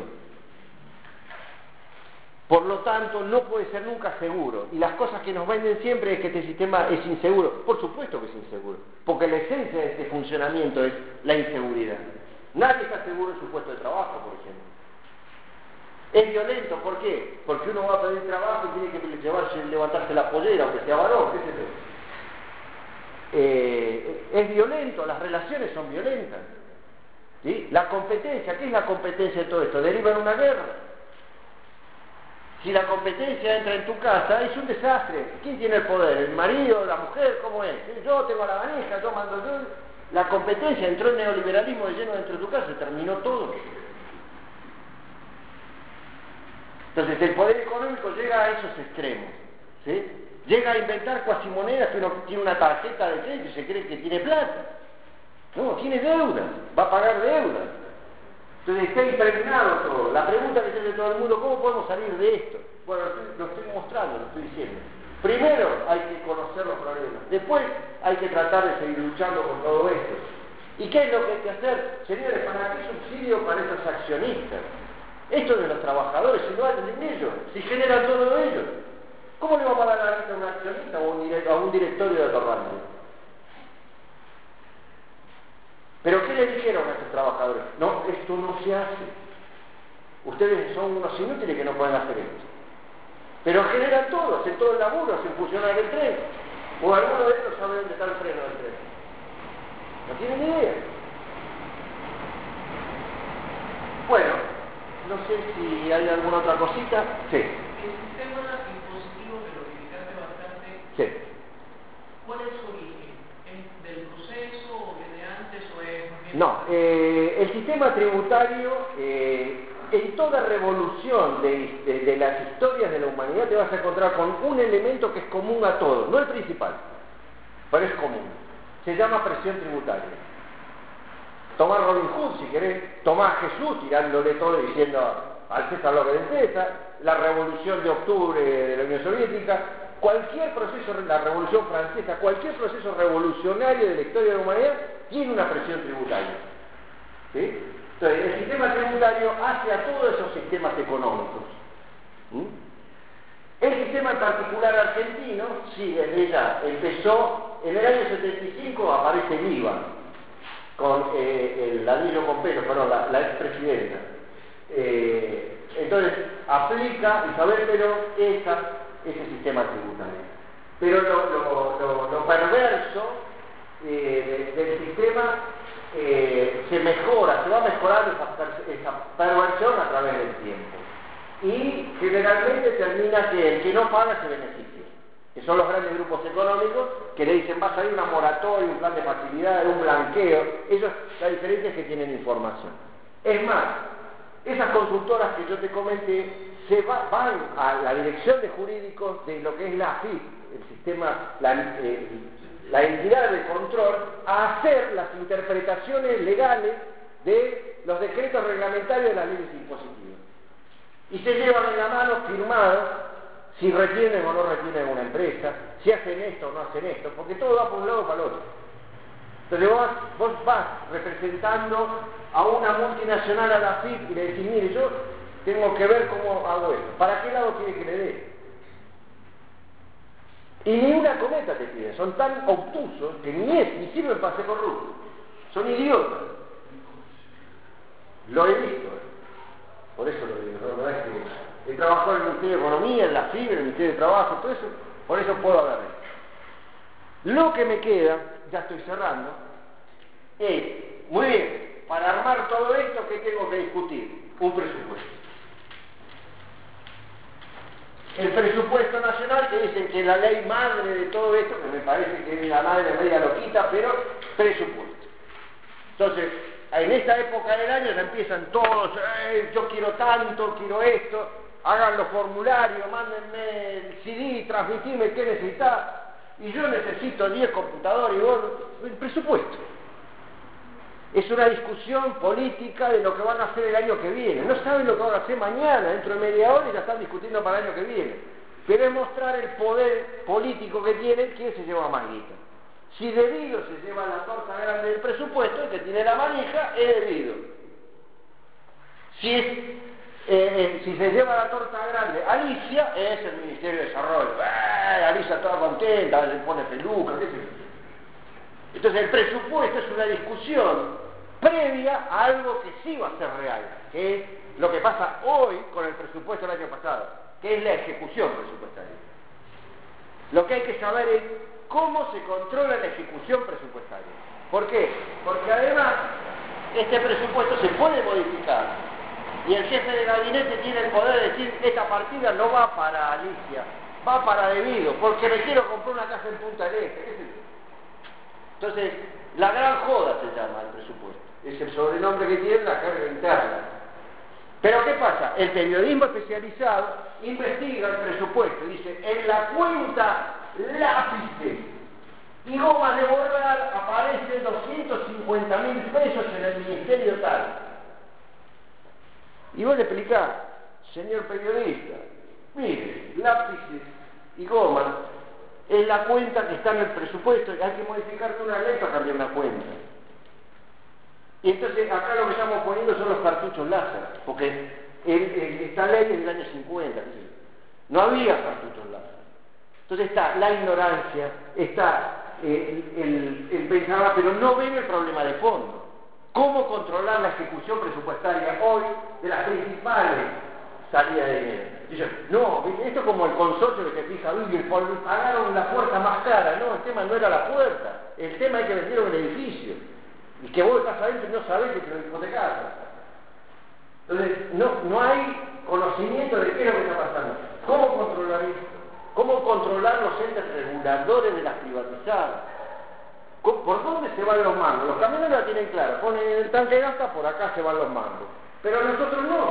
Por lo tanto, no puede ser nunca seguro. Y las cosas que nos venden siempre es que este sistema es inseguro. Por supuesto que es inseguro, porque la esencia de este funcionamiento es la inseguridad. Nadie está seguro en su puesto de trabajo, por ejemplo. Es violento, ¿por qué? Porque uno va a pedir trabajo y tiene que levantarse la pollera, aunque sea varón, qué sé yo. Es violento, las relaciones son violentas. ¿Sí? La competencia, ¿qué es la competencia de todo esto? Deriva en una guerra. Si la competencia entra en tu casa, es un desastre. ¿Quién tiene el poder? ¿El marido, la mujer? ¿Cómo es? Yo tengo la manija, yo mando yo. La competencia entró el neoliberalismo de lleno dentro de tu casa, se terminó todo. Entonces el poder económico llega a esos extremos, ¿sí? Llega a inventar cuasimonedas que uno tiene una tarjeta de crédito y se cree que tiene plata. No, tiene deudas, va a pagar deudas. Entonces está impregnado todo. La pregunta que tiene todo el mundo, ¿cómo podemos salir de esto? Bueno, lo estoy mostrando, lo estoy diciendo. Primero hay que conocer los problemas, después hay que tratar de seguir luchando con todo esto. ¿Y qué es lo que hay que hacer? Señores, ¿para qué subsidio para esos accionistas? Esto de los trabajadores, si lo hacen ellos, si generan todo ellos. ¿Cómo le va a pagar la renta a un accionista o a un directorio de atorrante? ¿Pero qué le dijeron a estos trabajadores? No, esto no se hace. Ustedes son unos inútiles que no pueden hacer esto. Pero generan todo, hacen todo el laburo, hacen funcionar el tren. O alguno de ellos sabe dónde está el freno del tren. No tienen ni idea. Bueno, no sé si hay alguna otra cosita. Sí. El sistema impositivo que lo criticaste bastante, Sí. ¿cuál es su origen? ¿Es del proceso o viene antes o es más bien? No, el sistema tributario, en toda revolución de las historias de la humanidad te vas a encontrar con un elemento que es común a todos, no el principal, pero es común. Se llama presión tributaria. Tomá Robin Hood, si querés, tomá a Jesús tirándole todo y diciendo al César lo que es del César, la revolución de octubre de la Unión Soviética, cualquier proceso, la revolución francesa, cualquier proceso revolucionario de la historia de la humanidad tiene una presión tributaria. ¿Sí? Entonces, el sistema tributario hace a todos esos sistemas económicos. El sistema en particular argentino, sí, desde ya empezó, en el año 75 aparece el IVA, con el ladrillo con pelo, perdón, la expresidenta. Entonces, aplica Isabel Perón ese sistema tributario. Pero lo perverso del sistema se mejora, se va mejorando esa perversión a través del tiempo. Y generalmente termina que el que no paga se beneficia, que son los grandes grupos económicos que le dicen va a salir una moratoria, un plan de facilidades, un blanqueo. La diferencia es que tienen información. Es más, esas consultoras que yo te comenté van a la dirección de jurídicos de lo que es la AFIP, el sistema, la entidad de control, a hacer las interpretaciones legales de los decretos reglamentarios de las leyes impositivas. Y se llevan en la mano firmados si retienen o no retienen una empresa, si hacen esto o no hacen esto, porque todo va por un lado o para el otro. Entonces vos vas representando a una multinacional a la FIP y le decís, mire, yo tengo que ver cómo hago esto. ¿Para qué lado quiere que le dé? Y ni una cometa te piden, son tan obtusos que ni sirven para ser corruptos. Son idiotas. Lo he visto. Por eso lo digo, la verdad es que he trabajado en el Ministerio de Economía, en la FIB, en el Ministerio de Trabajo, todo eso, por eso puedo hablar de esto. Lo que me queda, ya estoy cerrando, es, muy bien, para armar todo esto, ¿qué tengo que discutir? Un presupuesto. El presupuesto nacional, que dicen que es la ley madre de todo esto, que me parece que es la madre media loquita, pero presupuesto. Entonces, en esta época del año ya empiezan todos, yo quiero tanto, quiero esto, hagan los formularios, mándenme el CD, transmitime qué necesitas, y yo necesito 10 computadores y vos, el presupuesto. Es una discusión política de lo que van a hacer el año que viene. No saben lo que van a hacer mañana, dentro de media hora, y ya están discutiendo para el año que viene. Pero es mostrar el poder político que tienen, quién se lleva más guita. Si Debido se lleva la torta grande del presupuesto, el que tiene la manija es Debido. Si se lleva la torta grande Alicia, es el Ministerio de Desarrollo. Alicia toda contenta, le pone peluca, qué sé yo. Entonces el presupuesto es una discusión previa a algo que sí va a ser real, que es lo que pasa hoy con el presupuesto del año pasado, que es la ejecución presupuestaria. Lo que hay que saber es cómo se controla la ejecución presupuestaria. ¿Por qué? Porque además este presupuesto se puede modificar y el jefe de gabinete tiene el poder de decir esta partida no va para Alicia, va para Debido, porque me quiero comprar una casa en Punta del Este, qué sé yo. Entonces, la gran joda se llama el presupuesto. Es el sobrenombre que tiene la carga interna. Pero ¿qué pasa? El periodismo especializado investiga el presupuesto y dice, en la cuenta lápices y gomas de borrar aparecen 250.000 pesos en el ministerio tal. Y vos le explicás, señor periodista, mire, lápices y gomas es la cuenta que está en el presupuesto, hay que modificar una ley para cambiar una cuenta. Y entonces acá lo que estamos poniendo son los cartuchos láser, porque esta ley es del año 50, no había cartuchos láser. Entonces está la ignorancia, está el pensar, pero no ven el problema de fondo. ¿Cómo controlar la ejecución presupuestaria hoy de las principales salidas de dinero? Dicen, no, esto es como el consorcio que se fija, pagaron la puerta más cara. No, el tema no era la puerta, el tema es que vendieron el edificio. Y que vos estás adentro y no sabés que te lo hipotecaste. Entonces, no hay conocimiento de qué es lo que está pasando. ¿Cómo controlar esto? ¿Cómo controlar los entes reguladores de las privatizadas? ¿Por dónde se van los mangos? Los camioneros la tienen clara, ponen el tanque de gasta, por acá se van los mangos. Pero nosotros no.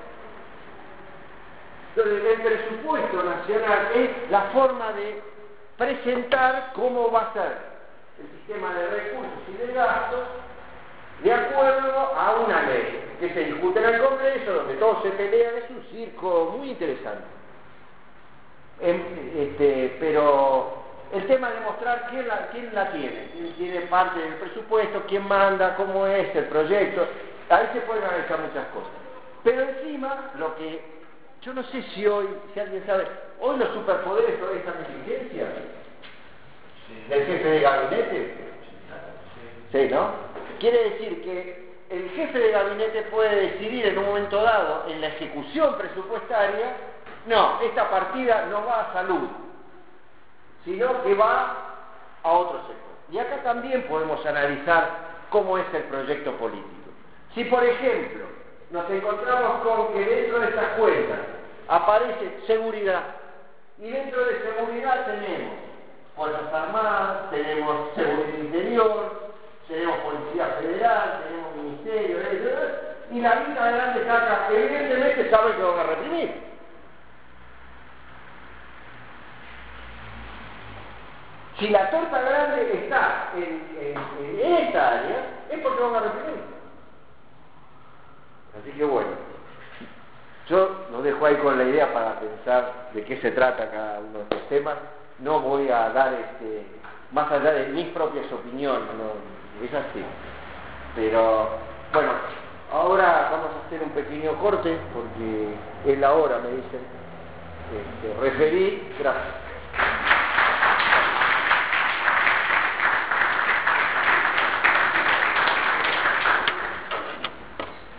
Entonces, el presupuesto nacional es la forma de presentar cómo va a ser el sistema de recursos y de gastos de acuerdo a una ley que se discute en el Congreso, donde todos se pelean. Es un circo muy interesante. Pero el tema es demostrar quién la tiene, quién tiene parte del presupuesto, quién manda, cómo es el proyecto. Ahí se pueden analizar muchas cosas. Pero encima, lo que yo no sé si alguien sabe, hoy los superpoderes todavía están en vigencia. ¿Del jefe de gabinete? Sí, ¿no? Quiere decir que el jefe de gabinete puede decidir en un momento dado, en la ejecución presupuestaria, no, esta partida no va a salud, sino que va a otro sector. Y acá también podemos analizar cómo es el proyecto político. Si, por ejemplo, nos encontramos con que dentro de estas cuentas aparece seguridad, y dentro de seguridad tenemos Fuerzas Armadas, tenemos Seguridad Interior, tenemos Policía Federal, tenemos Ministerio, y la lista de grandes acá, evidentemente saben que van a reprimir. Si la torta grande está en esta área, es porque van a reprimir. Así que bueno, yo lo dejo ahí con la idea para pensar de qué se trata cada uno de estos temas. No voy a dar más allá de mis propias opiniones, no, es así. Pero bueno, ahora vamos a hacer un pequeño corte porque es la hora, me dicen. Referí, gracias.